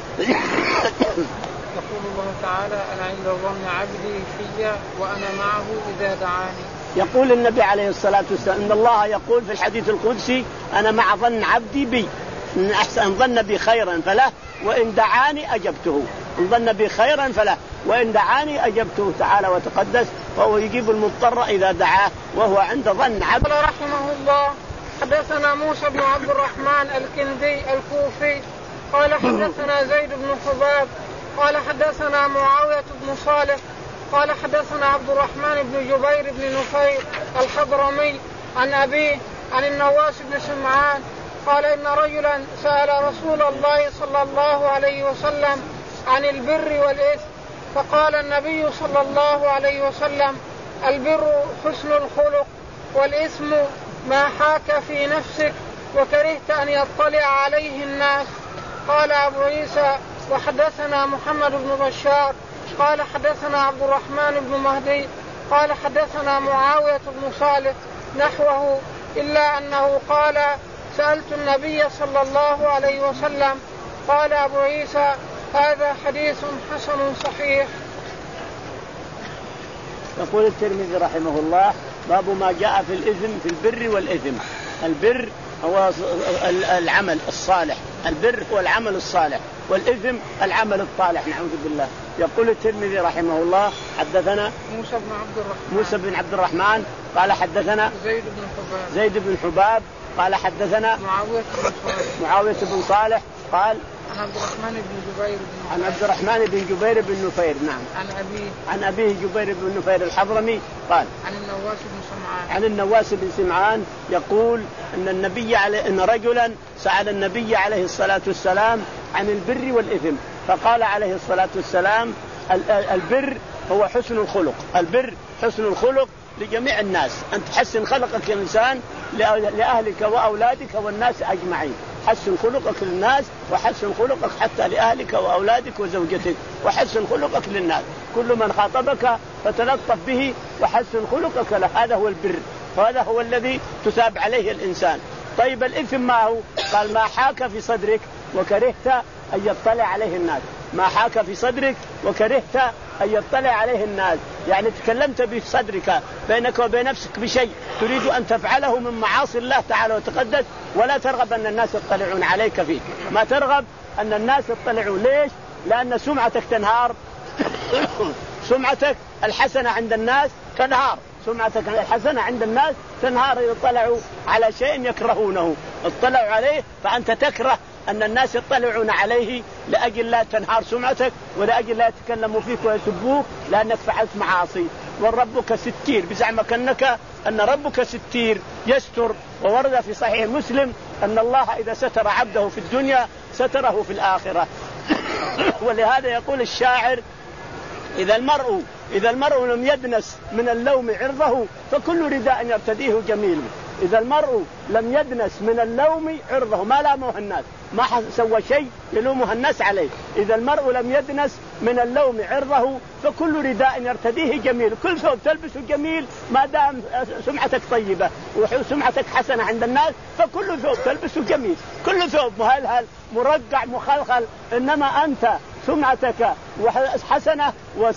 يقول الله تعالى أنا عند ظن عبدي في وأنا معه إذا دعاني. يقول النبي عليه الصلاة والسلام إن الله يقول في الحديث القدسي أنا مع ظن عبدي بي، إن أحسن ظن بي خيرا فله وإن دعاني أجبته، إن ظن بي خيرا فله وإن دعاني أجبته تعالى وتقدس، وهو يجيب المضطر إذا دعاه وهو عند ظن عبد. رحمه الله حدثنا موسى بن عبد الرحمن الكندي الكوفي قال حدثنا زيد بن حباب قال حدثنا معاوية بن صالح قال حدثنا عبد الرحمن بن جبير بن نفير الحضرمي عن أبيه عن النواس بن سمعان قال إن رجلا سأل رسول الله صلى الله عليه وسلم عن البر والإثم فقال النبي صلى الله عليه وسلم البر حسن الخلق والإثم ما حاك في نفسك وكرهت أن يطلع عليه الناس. قال أبو عيسى وحدثنا محمد بن بشار قال حدثنا عبد الرحمن بن مهدي قال حدثنا معاوية بن صالح نحوه إلا أنه قال سألت النبي صلى الله عليه وسلم. قال أبو عيسى هذا حديث حسن صحيح. يقول الترمذي رحمه الله باب ما جاء في الإثم في البر والإثم. البر هو العمل الصالح، البر هو العمل الصالح، والإثم العمل الطالح نعوذ بالله. يقول الترمذي رحمه الله حدثنا موسى بن عبد الرحمن موسى بن عبد الرحمن قال حدثنا زيد بن حباب زيد بن حباب قال حدثنا معاوية بن صالح معاوية بن صالح قال عن عبد الرحمن بن جبير بن عن عبد الرحمن بن جبير بن نفير نعم عن أبيه عن أبيه جبير بن نفير الحضرمي قال عن النواس بن سمعان عن النواس بن سمعان يقول أن النبي عليه أن رجلا سأل النبي عليه الصلاة والسلام عن البر والإثم فقال عليه الصلاة والسلام البر هو حسن الخلق، البر حسن الخلق لجميع الناس، أن تحسن خلقك الإنسان لأهلك وأولادك والناس أجمعين، حسن خلقك للناس وحسن خلقك حتى لأهلك وأولادك وزوجتك وحسن خلقك للناس، كل من خاطبك فتلطف به وحسن خلقك له، هذا هو البر وهذا هو الذي تثاب عليه الإنسان. طيب الإثم ما هو؟ قال ما حاك في صدرك وكرهت أن يطلع عليه الناس، ما حاك في صدرك وكرهت أن يطلع عليه الناس، يعني تكلمت بصدرك بينك وبين نفسك بشيء تريد أن تفعله من معاصي الله تعالى وتقدس ولا ترغب أن الناس يطلعون عليك فيه، ما ترغب أن الناس يطلعون. ليش؟ لأن سمعتك تنهار سمعتك الحسنة عند الناس تنهار، سمعتك الحسنة عند الناس تنهار يطلعوا على شيء يكرهونه، اطلعوا عليه فأنت تكره أن الناس يطلعون عليه لأجل لا تنهار سمعتك ولأجل لا يتكلموا فيك ويسبوك لأنك فعلت معاصي. والربك ستير، بزعمك أنك أن ربك ستير يستر، وورد في صحيح مسلم أن الله إذا ستر عبده في الدنيا ستره في الآخرة. ولهذا يقول الشاعر إذا المرء إذا المرء لم يدنس من اللوم عرضه فكل رداء يرتديه جميل. إذا المرء لم يدنس من اللوم عرضه، ما لامه الناس، ما سوى شيء يلومه الناس عليه. إذا المرء لم يدنس من اللوم عرضه فكل رداء يرتديه جميل، كل ثوب تلبسه جميل ما دام سمعتك طيبة وسمعتك حسنة عند الناس، فكل ثوب تلبسه جميل، كل ثوب مهلهل مرقع مخلخل، إنما أنت سمعتك حسنة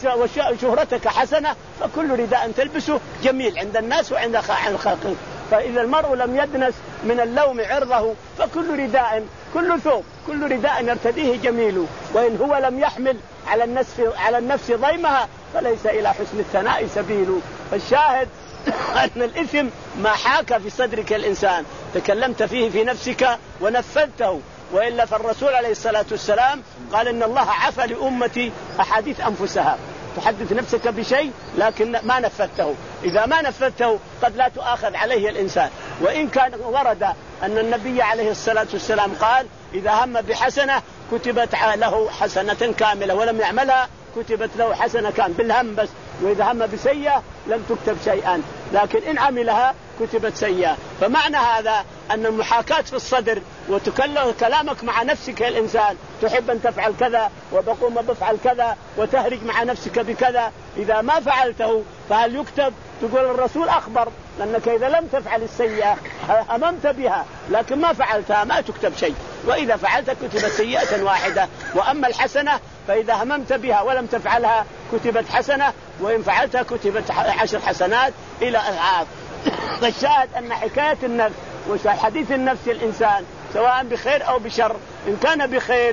وشهرتك حسنة فكل رداء تلبسه جميل عند الناس وعند الخلق. فإذا المرء لم يدنس من اللوم عرضه فكل رداء كل ثوب كل رداء يرتديه جميل، وإن هو لم يحمل على النفس على النفس ضيمها فليس إلى حسن الثناء سبيل. فالشاهد أن الإثم ما حاك في صدرك الإنسان تكلمت فيه في نفسك ونفذته، وإلا فالرسول عليه الصلاة والسلام قال إن الله عفى لأمتي أحاديث أنفسها، تحدث نفسك بشيء لكن ما نفذته، إذا ما نفذته قد لا تؤاخذ عليه الإنسان. وإن كان ورد أن النبي عليه الصلاة والسلام قال إذا هم بحسنة كتبت له حسنة كاملة ولم يعملها كتبت له حسنة كاملة بالهم بس، وإذا هم بسيئة لم تكتب شيئا، لكن إن عملها كتبت سيئة. فمعنى هذا أن المحاكاة في الصدر وتكلم كلامك مع نفسك الإنسان تحب أن تفعل كذا وبقوم بفعل كذا وتهرج مع نفسك بكذا، إذا ما فعلته فهل يكتب؟ تقول الرسول أخبر لأنك إذا لم تفعل السيئة أممت بها لكن ما فعلتها ما تكتب شيء، وإذا فعلت كتبت سيئة واحدة. وأما الحسنة فإذا هممت بها ولم تفعلها كتبت حسنة، وإن فعلتها كتبت عشر حسنات إلى أضعاف. فالشاهد أن حكاية النفس وحديث النفس الإنسان سواء بخير أو بشر، إن كان بخير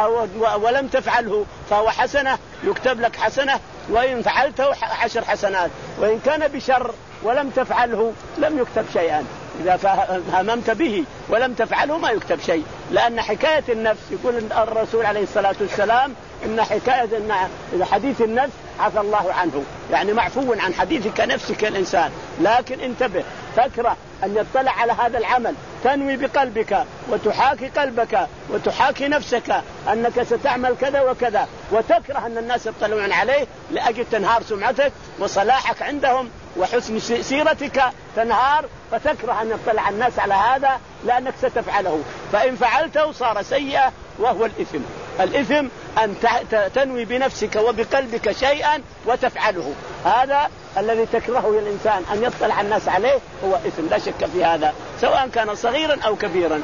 ولم تفعله فهو حسنة يكتب لك حسنة، وإن فعلته عشر حسنات، وإن كان بشر ولم تفعله لم يكتب شيئا. إذا هممت به ولم تفعله ما يكتب شيء، لأن حكاية النفس يقول الرسول عليه الصلاة والسلام إن حكاية إن حديث النفس عفى الله عنه، يعني معفو عن حديثك نفسك الإنسان. لكن انتبه، تكره أن يطلع على هذا العمل، تنوي بقلبك وتحاكي قلبك وتحاكي نفسك أنك ستعمل كذا وكذا، وتكره أن الناس يطلعون عليه لأجل تنهار سمعتك وصلاحك عندهم وحسن سيرتك تنهار، فتكره أن يطلع الناس على هذا لأنك ستفعله، فإن فعلته صار سيئة وهو الإثم. الإثم أن تنوي بنفسك وبقلبك شيئا وتفعله، هذا الذي تكرهه الإنسان أن يطلع الناس عليه هو إثم لا شك في هذا، سواء كان صغيرا أو كبيرا.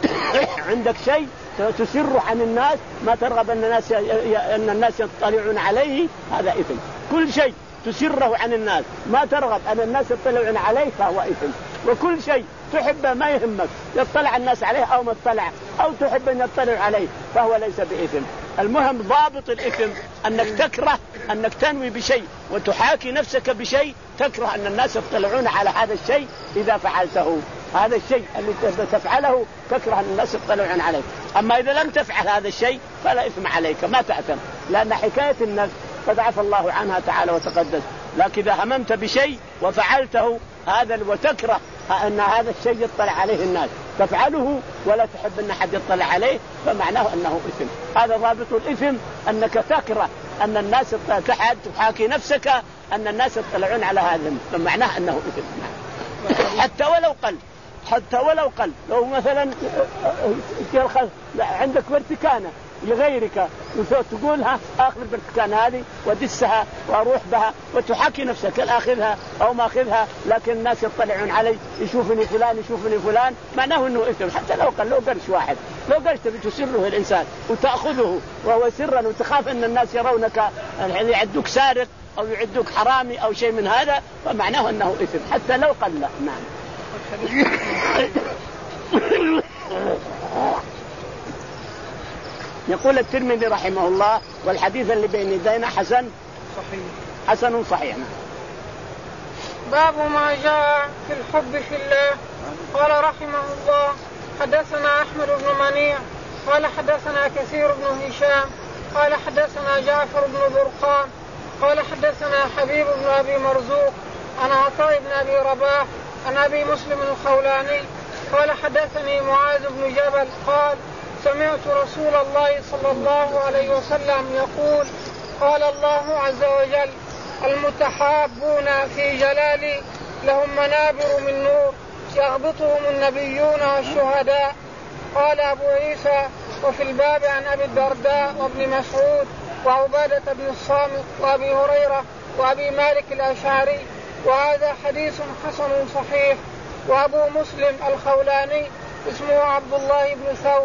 عندك شيء تسر عن الناس ما ترغب أن الناس أن الناس يطلعون عليه هذا إثم. كل شيء تسره عن الناس ما ترغب أن الناس يطلعون عليه فهو إثم. وكل شيء تحب ما يهمك يطلع الناس عليه أو ما اطلع أو تحب أن يطلع عليه فهو ليس بإثم. المهم ضابط الإثم أنك تكره أنك تنوي بشيء وتحاكي نفسك بشيء تكره أن الناس يطلعون على هذا الشيء إذا فعلته، هذا الشيء اللي تفعله تكره أن الناس يطلعون عليه. أما إذا لم تفعل هذا الشيء فلا إثم عليك ما تأثم، لأن حكاية النفس قد عفى الله عنها تعالى وتقدس. لكن إذا هممت بشيء وفعلته هذا وتكره أن هذا الشيء يطلع عليه الناس تفعله ولا تحب أن أحد يطلع عليه فمعناه أنه إثم. هذا ضابط الإثم أنك تكره أن الناس تحد تحاكي نفسك أن الناس يطلعون على هذا فمعناه أنه إثم. حتى ولو قل حتى ولو قل لو مثلا عندك برتكانة لغيرك تقولها آخر البرتكانة هذه ودسها وأروح بها وتحاكي نفسك الآخذها أو ما أخذها، لكن الناس يطلعون علي يشوفني فلان يشوفني فلان معناه أنه إثم. حتى لو قل لو قرش واحد لو قرش تبي تسره الإنسان وتأخذه وهو سرا وتخاف أن الناس يرونك يعني يعدوك سارق أو يعدوك حرامي أو شيء من هذا فمعناه أنه إثم حتى لو قل. نعم. يقول الترمذي رحمه الله والحديث اللي بين يدينا حسن صحيح حسن صحيح. باب ما جاء في الحب في الله. قال رحمه الله حدثنا أحمد بن منيع قال حدثنا كثير بن هشام قال حدثنا جعفر بن برقان قال حدثنا حبيب بن أبي مرزوق عن عطاء بن أبي رباح عن أبي مسلم الخولاني قال حدثني معاذ بن جبل قال سمعت رسول الله صلى الله عليه وسلم يقول قال الله عز وجل المتحابون في جلالي لهم منابر من نور يغبطهم النبيون والشهداء. قال أبو عيسى: وفي الباب عن أبي الدرداء وابن مسعود وعبادة بن الصامت وأبي هريرة وأبي مالك الأشعري، وهذا حديث حسن صحيح. وأبو مسلم الخولاني اسمه عبد الله بن ثوب.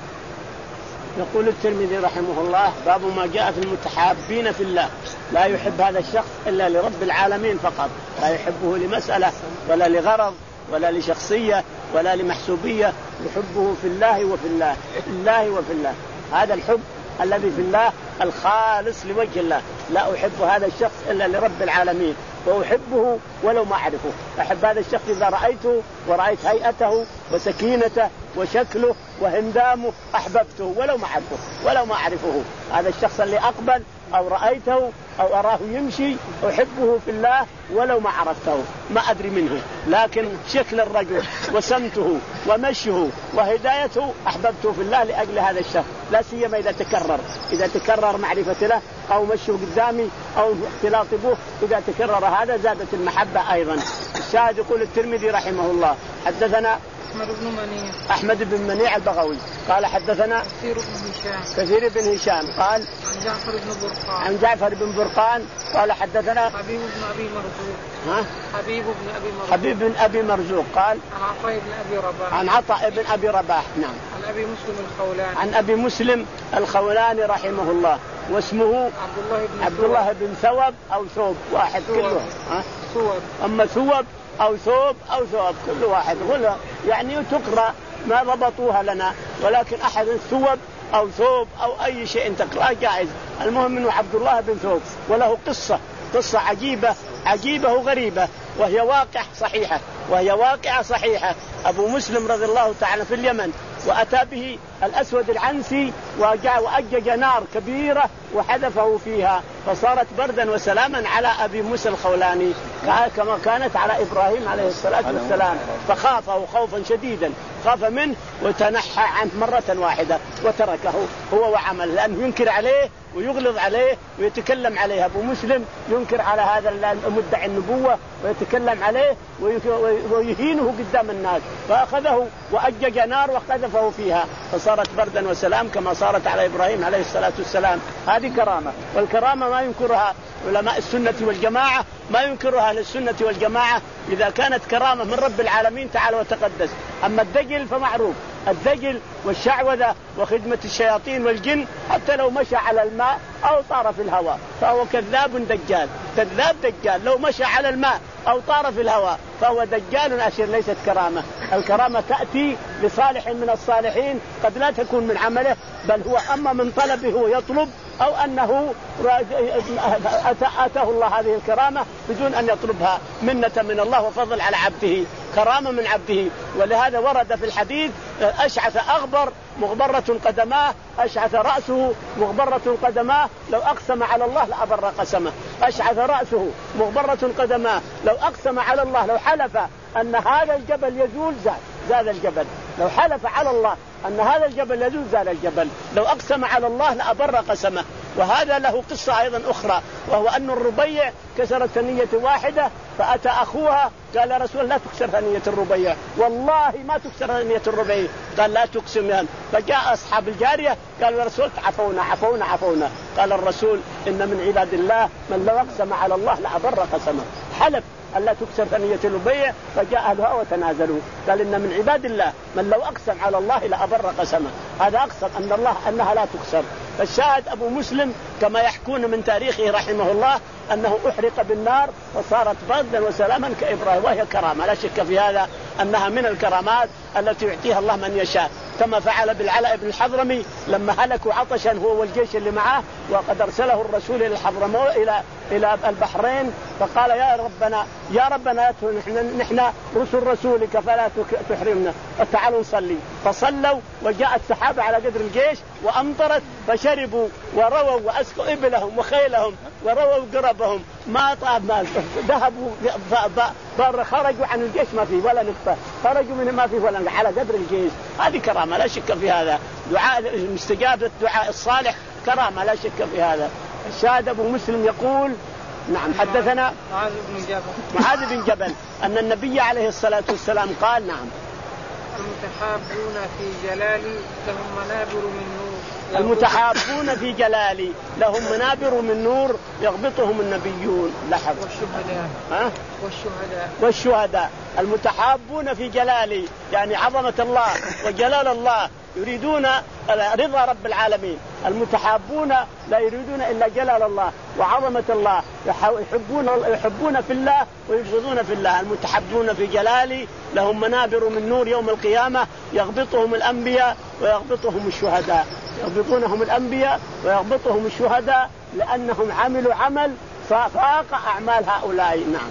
يقول الترمذي رحمه الله: باب ما جاء في المتحابين في الله، لا يحب هذا الشخص إلا لرب العالمين فقط، لا يحبه لمسألة ولا لغرض ولا لشخصية ولا لمحسوبية، يحبه في الله وفي الله، في الله وفي الله. هذا الحب الذي في الله الخالص لوجه الله. لا أحب هذا الشخص إلا لرب العالمين، وأحبه ولو ما أعرفه. أحب هذا الشخص إذا رأيته ورأيت هيئته وسكينته وشكله وهندامه أحببته ولو ما أعرفه ولو ما أعرفه. هذا الشخص اللي أقبل أو رأيته أو أراه يمشي أحبه في الله ولو ما عرفته، ما أدري منه، لكن شكل الرجل وسمته ومشه وهدايته أحببته في الله لأجل هذا الشخص، لا سيما إذا تكرر إذا تكرر معرفة له أو مشه قدامي أو اختلاط به، إذا تكرر هذا زادت المحبة أيضا. الشاهد يقول الترمذي رحمه الله: حدثنا أحمد بن منيع أحمد بن منيع البغوي قال حدثنا كثير بن هشام كثير بن هشام قال عن جعفر بن برقان عن جعفر بن برقان قال حدثنا حبيب بن أبي مرزوق ها حبيب بن أبي مرزوق حبيب بن أبي مرزوق قال عن عطاء بن أبي رباح عن عطاء بن أبي رباح نعم عن أبي مسلم الخولاني عن أبي مسلم الخولاني رحمه الله، واسمه عبد الله بن عبد الله بن ثوب أو ثوب واحد ثوب. كله ها ثوب أما ثوب أو ثوب أو ثوب كل واحد كله يعني تقرأ ما ضبطوها لنا، ولكن أحد الثوب أو ثوب أو أي شيء تقرأ جائز. المهم أنه عبد الله بن ثوب، وله قصة قصة عجيبة عجيبة وغريبة، وهي واقع صحيحة وهي واقعة صحيحة. أبو مسلم رضي الله تعالى في اليمن، وأتى به الأسود العنسي وجاء وأجج نار كبيرة وحذفه فيها، فصارت بردا وسلاما على أبي موسى الخولاني كما كانت على إبراهيم عليه الصلاة والسلام، فخافه خوفا شديدا، خاف منه وتنحى عنه مرة واحدة وتركه هو وعمل، لأنه ينكر عليه ويغلظ عليه ويتكلم عليه. أبو مسلم ينكر على هذا المدعي النبوة ويتكلم عليه ويهينه قدام الناس، فأخذه وأجج نار وقذفه فيها، فصارت بردا وسلام كما صارت على إبراهيم عليه الصلاة والسلام. هذه كرامة، والكرامة ما ينكرها علماء السنة والجماعة، ما ينكرها أهل السنة والجماعة إذا كانت كرامة من رب العالمين تعالى وتقدس. أما الدجل فمعروف، الدجل والشعوذة وخدمة الشياطين والجن حتى لو مشى على الماء أو طار في الهواء فهو كذاب دجال، كذاب دجال. لو مشى على الماء أو طار في الهواء فهو دجال أشر، ليست كرامة. الكرامة تأتي لصالح من الصالحين، قد لا تكون من عمله، بل هو أما من طلبه ويطلب أو أنه أتاه الله هذه الكرامة بدون أن يطلبها، منة من الله وفضل على عبده، كرامة من عبده. ولهذا ورد في الحديث: أشعث أغبر مغبرة قدماه، أشعث رأسه مغبرة قدماه، لو أقسم على الله لأبر قسمه. أشعث رأسه مغبرة قدماه، لو أقسم على الله، لو حلف أن هذا الجبل يزول زال زال الجبل، لو حلف على الله أن هذا الجبل يزول زال الجبل، لو أقسم على الله لأبر قسمه. وهذا له قصة أيضا أخرى، وهو أن الربيع كسرت ثنية واحدة، فأتى أخوها قال: يا رسول لا تكسر ثنية الربيع، والله ما تكسر ثنية الربيع. قال: لا تقسم يعني. فجاء أصحاب الجارية قالوا: يا رسول عفونا عفونا عفونا. قال الرسول: إن من عباد الله من لو أقسم على الله لأبر قسمه. حلف ألا تكسر ثنية الربيع، فجاء أهلها وتنازلوا، قال: إن من عباد الله من لو أقسم على الله لأبر قسمه. هذا أقسم أن الله أنها لا تكسر. فالشاهد أبو مسلم كما يحكون من تاريخه رحمه الله أنه أحرق بالنار وصارت بردا وسلاما كإبراهيم، وهي كرامة لا شك في هذا، أنها من الكرامات التي يعطيها الله من يشاء، كما فعل بالعلاء بن الحضرمي لما هلكوا عطشا هو والجيش اللي معه، وقد أرسله الرسول إلى الحضرمو إلى إلى البحرين، فقال: يا ربنا يا ربنا نحن نحن رسل رسولك فلا تحرمنا، تعالوا نصلي. فصلوا وجاءت سحابة على قدر الجيش وأمطرت، فشربوا ورووا وأسقوا إبلهم وخيلهم ورووا قربهم، ما طاب ما ذهبوا خرجوا عن الجيش ما فيه ولا نقطة، خرجوا من ما فيه ولا نقطة على قدر الجيش. هذه كرامة لا شك في هذا، دعاء مستجابة الدعاء الصالح كرامة لا شك في هذا. الشاهد أبو مسلم يقول: نعم. حدثنا معاذ بن جبل معاذ بن جبل أن النبي عليه الصلاة والسلام قال نعم المتحابون في جلالي لهم منابر من نور المتحابون في جلالي لهم منابر من نور يغبطهم النبيون. لحظة. والشهداء ها؟ والشهداء والشهداء المتحابون في جلالي يعني عظمة الله وجلال الله يريدون رضا رب العالمين. المتحابون لا يريدون إلا جلال الله وعظمة الله يحبون يحبون في الله ويبغضون في الله. المتحابون في جلالي لهم منابر من نور يوم القيامة يغبطهم الأنبياء ويغبطهم الشهداء. يغبطونهم الأنبياء ويغبطهم الشهداء لأنهم عملوا عمل فاق أعمال هؤلاء. نعم.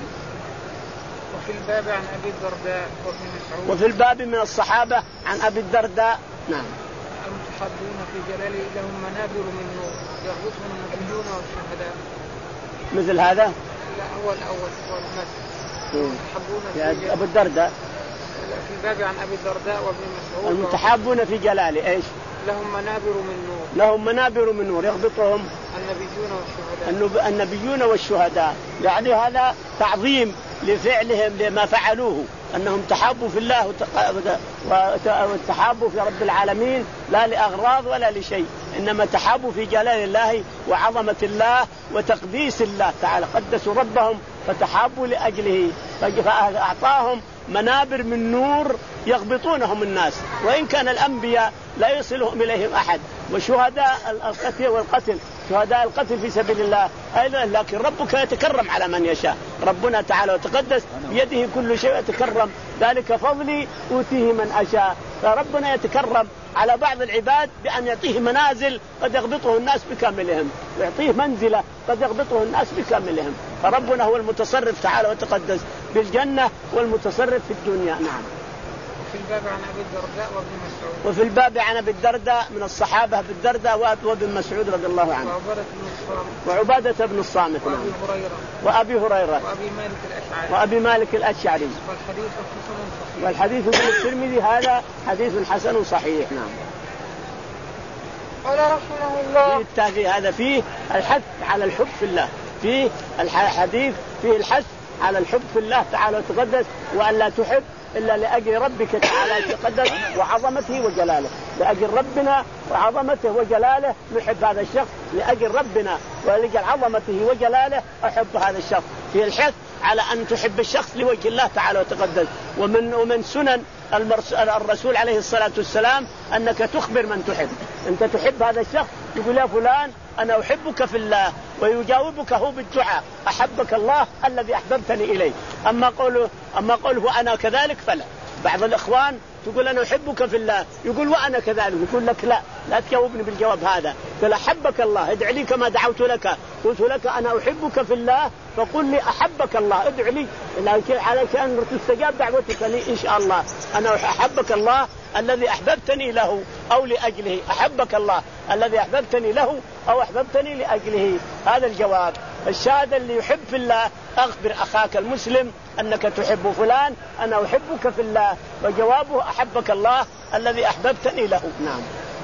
وفي الباب عن أبي الدرداء وابن مسعود. وفي الباب من الصحابة عن أبي الدرداء. نعم. المتحابون في جلالي لهم منابر من نور يغبطهم النبيون والشهداء. مثل هذا؟ لا هو الأول هو المثل. المتحابون في أبو الدرداء في الباب عن أبي الدرداء وابن مسعود. المتحابون في جلالي إيش؟ لهم منابر من نور. لهم منابر من نور يغبطهم النبيون والشهداء. النبيون والشهداء. يعني هذا تعظيم لفعلهم لما فعلوه أنهم تحابوا في الله وتحابوا في رب العالمين لا لأغراض ولا لشيء إنما تحابوا في جلال الله وعظمة الله وتقديس الله تعالى. قدسوا ربهم فتحابوا لأجله فأعطاهم منابر من نور يغبطونهم الناس وإن كان الأنبياء لا يصلهم إليهم أحد وشهداء القتل والقتل شهداء القتل في سبيل الله أيضا. لكن ربك يتكرم على من يشاء. ربنا تعالى وتقدس بيده كل شيء يتكرم ذلك فضلي أوتيه من أشاء. فربنا يتكرم على بعض العباد بأن يعطيه منازل قد يغبطه الناس بكاملهم ويعطيه منزلة قد يغبطه الناس بكاملهم. فربنا هو المتصرف تعالى وتقدس بالجنة والمتصرف في الدنيا. نعم. وفي الباب عن أبي الدرداء وابن مسعود. وفي الباب عن أبي الدرداء من الصحابة أبي الدرداء وابن مسعود رضي الله عنه. وعبادة بن الصامت. وأبي هريرة. وأبي هريرة. وأبي مالك الأشعري. وأبي مالك الأشعري. والحديث حسن صحيح. والحديث في الترمذي هذا حديث حسن صحيح. نعم. قال رحمه الله. التاغي هذا فيه الحث على الحب في الله. فيه الحديث فيه الحث على الحب في الله تعالى وتقدس وأن لا تحب إلا لأجل ربك تعالى وتقدس وعظمته وجلاله. لأجل ربنا وعظمته وجلاله نحب هذا الشخص لأجل ربنا ولأجل عظمته وجلاله أحب هذا الشخص. في الحث على أن تحب الشخص لوجه الله تعالى وتقدس. ومن ومن سنن الرسول عليه الصلاة والسلام أنك تخبر من تحب. أنت تحب هذا الشخص يقول يا فلان أنا أحبك في الله ويجاوبك هو بالدعاء أحبك الله الذي أحببتني إليه. أما قوله أما قوله أنا كذلك فلا. بعض الإخوان تقول أنا أحبك في الله يقول وأنا كذلك يقول لك لا لا تجاوبني بالجواب هذا. قال أحبك الله ادع لي كما دعوت لك قلت لك أنا أحبك في الله فقل لي أحبك الله ادع لي على كأن تستجاب دعوتك لي إن شاء الله. أنا أحبك الله الذي أحببتني له أو لأجله. أحبك الله الذي أحببتني له أو أحببتني لأجله. هذا الجواب. الشاهد اللي يحب في الله أخبر أخاك المسلم أنك تحب فلان أنا أحبك في الله وجوابه أحبك الله الذي أحببتني له. نعم.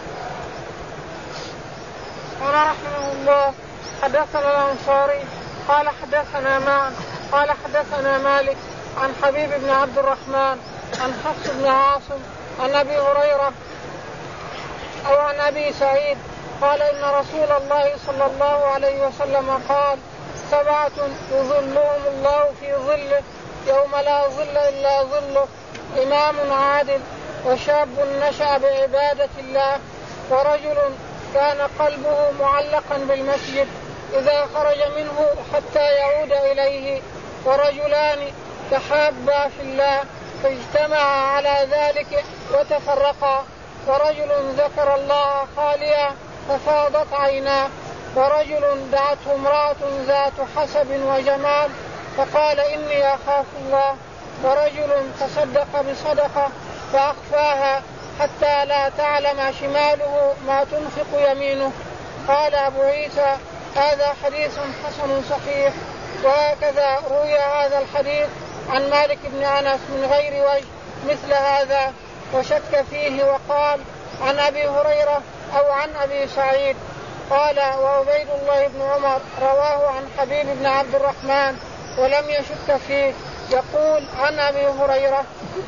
قال رحمه الله حدثنا الأنصاري قال حدثنا معن قال حدثنا مالك عن حبيب بن عبد الرحمن عن حفص بن عاصم عن أبي هريرة أو عن أبي سعيد قال إن رسول الله صلى الله عليه وسلم قال سبعة يظلهم الله في ظله يوم لا ظل إلا ظله إمام عادل وشاب نشأ بعبادة الله ورجل كان قلبه معلقا بالمسجد إذا خرج منه حتى يعود إليه ورجلان تحابا في الله فاجتمعا على ذلك وتفرقا ورجل ذكر الله خاليا ففاضت عيناه ورجل دعته امرأة ذات حسب وجمال فقال إني أخاف الله ورجل تصدق بصدقة فأخفاها حتى لا تعلم شماله ما تنفق يمينه. قال أبو عيسى هذا حديث حسن صحيح. وهكذا روي هذا الحديث عن مالك بن أنس من غير وجه مثل هذا وشك فيه وقال عن أبي هريرة أو عن أبي سعيد. قال وعبيد الله بن عمر رواه عن حبيب بن عبد الرحمن ولم يشك فيه يقول عن أبي هريرة.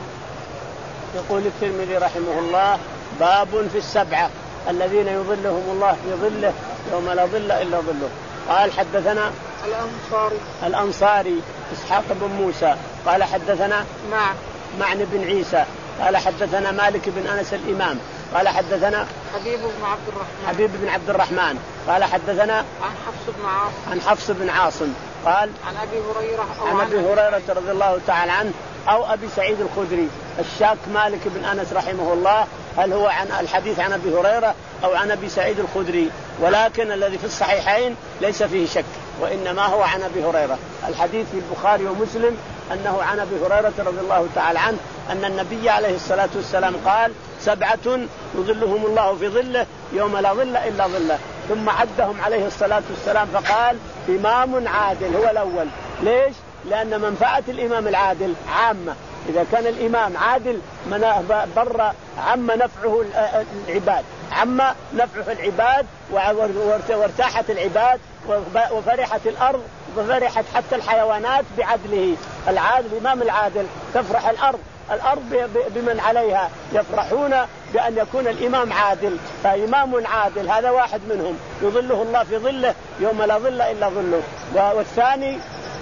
يقول الترمذي رحمه الله باب في السبعة الذين يظلهم الله في ظله يوم لا ظل إلا ظله. قال حدثنا الأنصاري الأنصاري إسحاق بن موسى قال حدثنا مع معن بن عيسى قال حدثنا مالك بن أنس الإمام قال حدثنا حبيب بن عبد الرحمن حبيب بن عبد الرحمن قال حدثنا عن حفص بن عاصم عن حفص بن عاصم قال عن أبي هريرة أو عن أبي هريرة رضي الله تعالى عنه أو أبي سعيد الخدري. الشاك مالك بن أنس رحمه الله هل هو عن الحديث عن أبي هريرة أو عن أبي سعيد الخدري، ولكن الذي في الصحيحين ليس فيه شك وإنما هو عن أبي هريرة. الحديث في البخاري ومسلم أنه عن أبي هريرة رضي الله تعالى عنه أن النبي عليه الصلاة والسلام قال سبعة يظلهم الله في ظله يوم لا ظل إلا ظله، ثم عدهم عليه الصلاة والسلام فقال إمام عادل هو الأول. ليش؟ لأن منفعة الإمام العادل عامة، إذا كان الإمام عادل بر عم نفعه العباد عم نفعه العباد وارتاحت العباد وفرحت الأرض وفرحت حتى الحيوانات بعدله. العادل الإمام العادل تفرح الأرض الأرض بمن عليها، يفرحون بأن يكون الإمام عادل. فإمام عادل هذا واحد منهم يظله الله في ظله يوم لا ظل إلا ظله. والثاني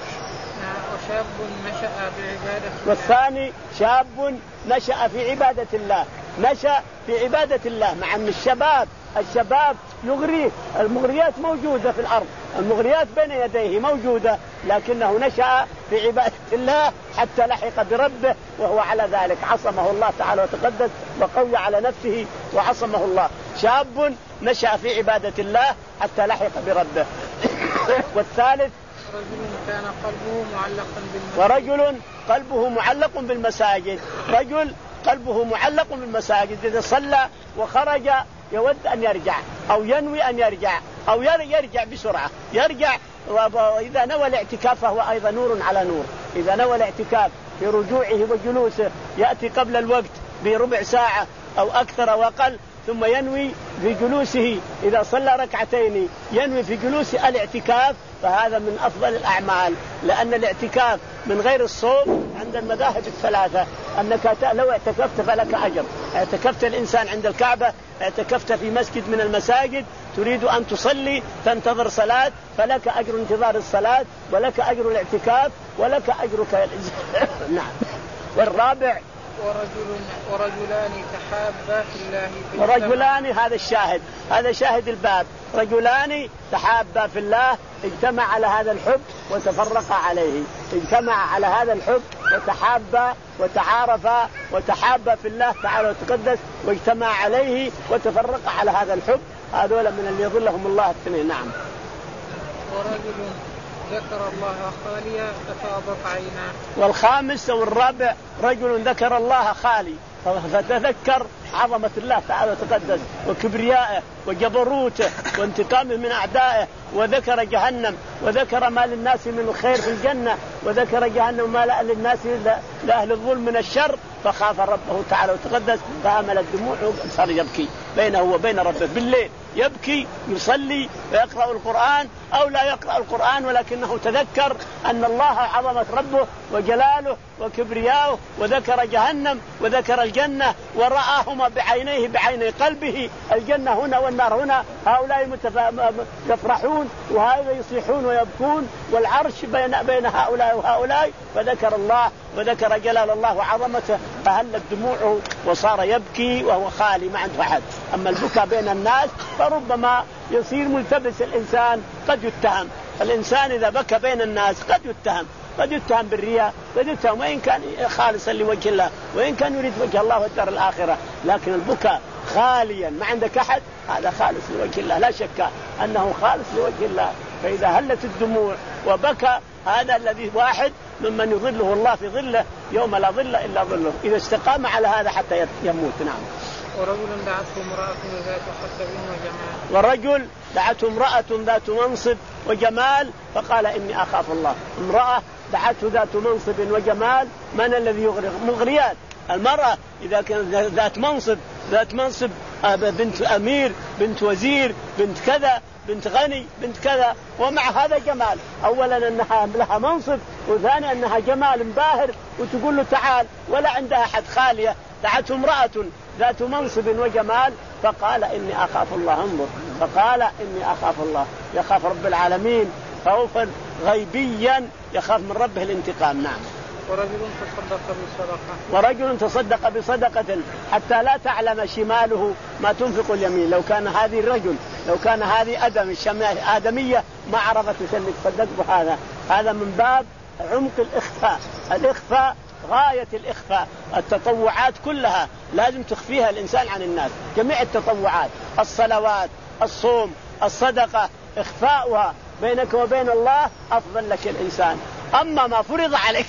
وشاب نشأ بعبادة والثاني شاب نشأ في عبادة الله نشأ في عبادة الله. مع أن الشباب الشباب يغريه، المغريات موجودة في الأرض، المغريات بين يديه موجودة، لكنه نشأ في عبادة الله حتى لحق بربه وهو على ذلك عصمه الله تعالى وتقدس وقوي على نفسه وعصمه الله. شاب نشأ في عبادة الله حتى لحق بربه. والثالث رجل كان قلبه معلقا بالمساجد ورجل قلبه معلق بالمساجد رجل قلبه معلق بالمساجد إذا صلى وخرج يود أن يرجع أو ينوي أن يرجع أو يرجع بسرعة يرجع، وإذا نوى الاعتكاف فهو أيضا نور على نور. إذا نوى الاعتكاف في رجوعه وجلوسه يأتي قبل الوقت بربع ساعة أو أكثر أو أقل، ثم ينوي في جلوسه إذا صلى ركعتين ينوي في جلوس الاعتكاف، فهذا من أفضل الأعمال. لأن الاعتكاف من غير الصوم عند المذاهب الثلاثة أنك لو اعتكفت فلك أجر. اعتكفت الإنسان عند الكعبة، اعتكفت في مسجد من المساجد تريد أن تصلي تنتظر صلاة فلك أجر انتظار الصلاة ولك أجر الاعتكاف ولك أجرك. نعم. والرابع ورجل ورجلان تحابا في الله ورجلان هذا الشاهد هذا شاهد الباب. رجلان تحابا في الله اجتمع على هذا الحب وتفرقا عليه، اجتمع على هذا الحب وتحابا وتعارفا وتحابا في الله تعالى وتقدس واجتمع عليه وتفرقا على هذا الحب. هذول من اللي يظلهم الله الاثنين. نعم. ورجل ذكر الله خاليا ففاضت عيناه. والخامس والرابع رجل ذكر الله خالي فتذكر عظمة الله تعالى وتقدس وكبريائه وجبروته وانتقامه من أعدائه، وذكر جهنم وذكر ما للناس من الخير في الجنة وذكر جهنم ما للناس لأهل الظلم من الشر، فخاف ربه تعالى وتقدس فأملت دموعه صار يبكي بينه وبين ربه. بالليل يبكي يصلي ويقرأ القرآن أو لا يقرأ القرآن، ولكنه تذكر أن الله عظمة ربه وجلاله وكبرياؤه، وذكر جهنم وذكر الجنة ورآهما بعينيه بعيني قلبه، الجنة هنا والنار هنا، هؤلاء يفرحون وهؤلاء يصيحون ويبكون، والعرش بين بين هؤلاء وهؤلاء، فذكر الله وذكر جلال الله وعظمته فهلت دموعه وصار يبكي وهو خالي ما عنده أحد. أما البكاء بين الناس فربما يصير ملتبس الإنسان، قد يتهم الإنسان إذا بكى بين الناس قد يتهم قد يتهم بالرياء قد يتهم، وإن كان خالصا لوجه الله وإن كان يريد وجه الله والدار الآخرة، لكن البكاء خاليا ما عندك أحد هذا خالص لوجه الله، لا شك أنه خالص لوجه الله. فإذا هلت الدموع وبكى هذا الذي واحد ممن يظله الله في ظله يوم لا ظل إلا ظله، إذا استقام على هذا حتى يموت. نعم. ورجل دعته امرأة ذات حسب وجمال ورجل دعته امرأة ذات منصب وجمال فقال إني أخاف الله. امرأة دعته ذات منصب وجمال، من الذي يغرق؟ مغريات. المرأة إذا كانت ذات منصب ذات منصب بنت أمير، بنت وزير، بنت كذا، بنت غني، بنت كذا، ومع هذا جمال. أولا أنها لها منصب، وثانيا أنها جمال باهر، وتقول له تعال، ولا عندها أحد خالية. دعته امرأة ذات منصب وجمال فقال إني أخاف الله. انظر، فقال إني أخاف الله، يخاف رب العالمين خوفا غيبيا، يخاف من ربه الانتقام. نعم. ورجل تصدق بصدقة ورجل تصدق بصدقة حتى لا تعلم شماله ما تنفق اليمين. لو كان هذه الرجل لو كان هذه أدم آدمية ما عرفت أن تصدق بهذا. هذا من باب عمق الإخفاء. الإخفاء غاية الإخفاء. التطوعات كلها لازم تخفيها الإنسان عن الناس، جميع التطوعات، الصلوات، الصوم، الصدقة، إخفاؤها بينك وبين الله أفضل لك الإنسان. أما ما فرض عليك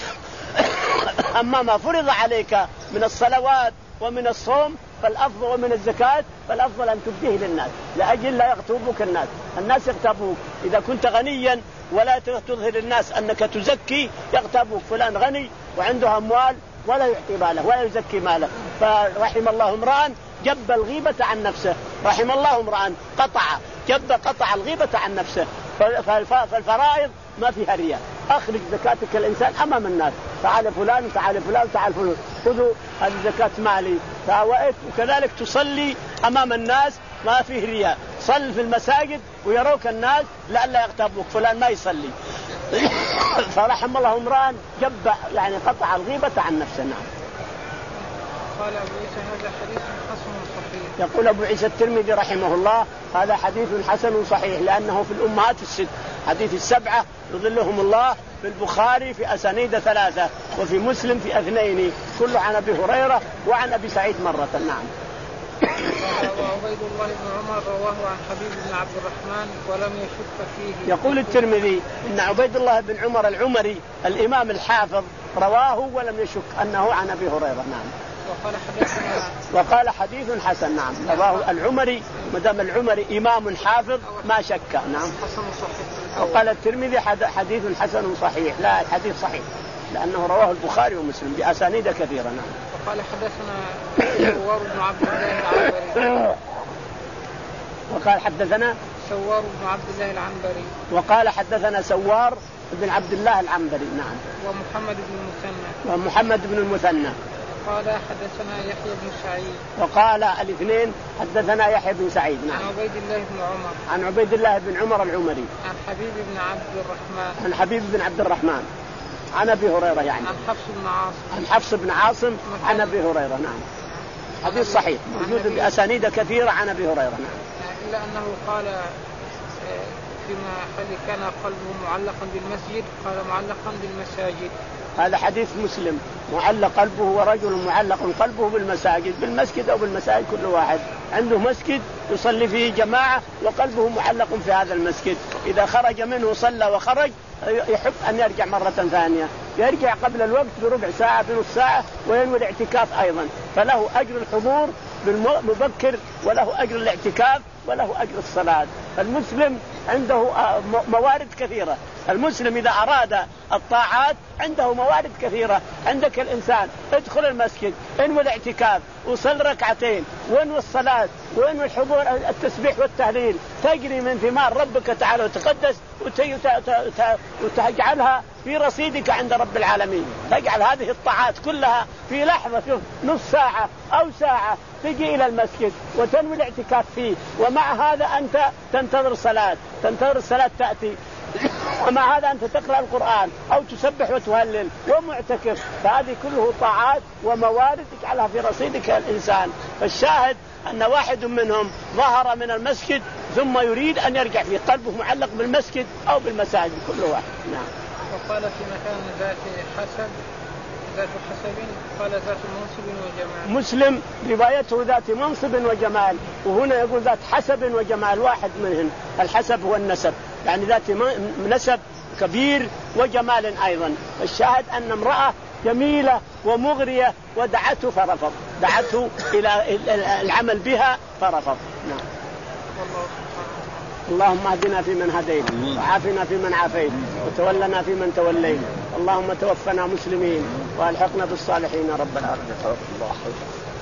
أما ما فرض عليك من الصلوات ومن الصوم فالأفضل، ومن الزكاة فالأفضل أن تبديه للناس، لأجل لا يغتابوك الناس. الناس يغتابوك إذا كنت غنيا ولا تظهر الناس أنك تزكي، يغتابوك. فلان غني وعنده أموال ولا يعطي ماله ولا يزكي ماله. فرحم الله امرأ جب الغيبة عن نفسه، رحم الله امرأ قطع جب قطع الغيبة عن نفسه. فالفرائض ما فيها رياء. أخرج زكاتك الإنسان أمام الناس، تعال فلان تعال فلان تعال فلان، خذوا هذه زكاة مالي. وكذلك تصلي أمام الناس ما فيه رياء. صل في المساجد ويروك الناس لئلا يغتابوك، فلان ما يصلي. فرحم الله امرأ جب يعني قطع الغيبة عن نفسه. نعم. قال أبو عيسى هذا حديث حسن صحيح. يقول أبو عيسى الترمذي رحمه الله هذا حديث حسن صحيح، لأنه في الأمهات الست، حديث السبعة يظلهم الله في البخاري في أسانيد ثلاثة، وفي مسلم في اثنين، كله عن أبي هريرة وعن أبي سعيد مرة. نعم. وعبيد الله بن عمر رواه عن حبيب بن عبد الرحمن ولم يشك فيه. يقول الترمذي إن عبيد الله بن عمر العمري الإمام الحافظ رواه ولم يشك أنه عن أبي هريرة. نعم. وقال حديثنا وقال حديث حسن. نعم. رواه العمري، مدام العمري إمام حافظ ما شك. نعم. حسن صحيح. وقال الترمذي حديث حسن صحيح. لا، الحديث صحيح لأنه رواه البخاري ومسلم بأسانيد كثيرة. نعم. وقال حدثنا سوار بن عبد الله العنبري. وقال حدثنا سوار بن عبد الله العنبري. وقال حدثنا سوار بن عبد الله العنبري. نعم. ومحمد بن المثنى. ومحمد بن المثنى. قال حدثنا يحيى بن سعيد. وقال الاثنين حدثنا يحيى بن سعيد. نعم. عن عبيد الله بن عمر. عن عبيد الله بن عمر العمري. عن حبيب بن عبد الرحمن. عن حبيب بن عبد الرحمن عن أبي هريرة يعني. عن حفص بن عاصم. عن حفص بن عاصم عن أبي هريرة. نعم. حديث صحيح موجود بأسانيد كثيرة عن أبي هريرة. نعم. إلا أنه قال فيما كان قلبه معلقا بالمسجد قال معلقا بالمساجد. هذا حديث مسلم، معلق قلبه، ورجل معلق قلبه بالمساجد، بالمسجد أو بالمساجد كل واحد عنده مسجد يصلي فيه جماعة وقلبه معلق في هذا المسجد، إذا خرج منه صلى وخرج يحب أن يرجع مرة ثانية، يرجع قبل الوقت بربع ساعة بنص ساعة وينوي الاعتكاف أيضا، فله أجر الحضور بالمبكر وله أجر الاعتكاف وله أجر الصلاة. المسلم عنده موارد كثيرة، المسلم إذا أراد الطاعات عنده موارد كثيرة. عندك الإنسان ادخل المسجد انوي الاعتكاف وصل ركعتين وانوي الصلاة وانوي الحضور التسبيح والتهليل، تجري من ثمار ربك تعالى وتقدس وتجعلها في رصيدك عند رب العالمين. تجعل هذه الطاعات كلها في لحظة، شوف نص ساعة أو ساعة تجي إلى المسجد وتنوي الاعتكاف فيه، ومع هذا أنت تنتظر صلاة تنتظر الصلاة تأتي، ومع هذا أنت تقرأ القرآن أو تسبح وتهلل ومعتكف، فهذه كله طاعات وموارد تجعلها في رصيدك الإنسان. فالشاهد أن واحد منهم ظهر من المسجد ثم يريد أن يرجع فيه، قلبه معلق بالمسجد أو بالمساجد كل واحد. نعم. وقال في مكان ذات حسب ذات حسب قال ذات منصب وجمال. مسلم روايته ذات منصب وجمال، وهنا يقول ذات حسب وجمال، واحد منهم. الحسب هو النسب، يعني ذات نسب كبير وجمال أيضا. الشاهد أن امرأة جميلة ومغرية ودعته فرفض، دعته إلى العمل بها فرفض. نعم. اللهم اهدنا فيمن هديت وعافنا فيمن عافيت وتولنا فيمن توليت، اللهم توفنا مسلمين والحقنا بالصالحين رب العالمين.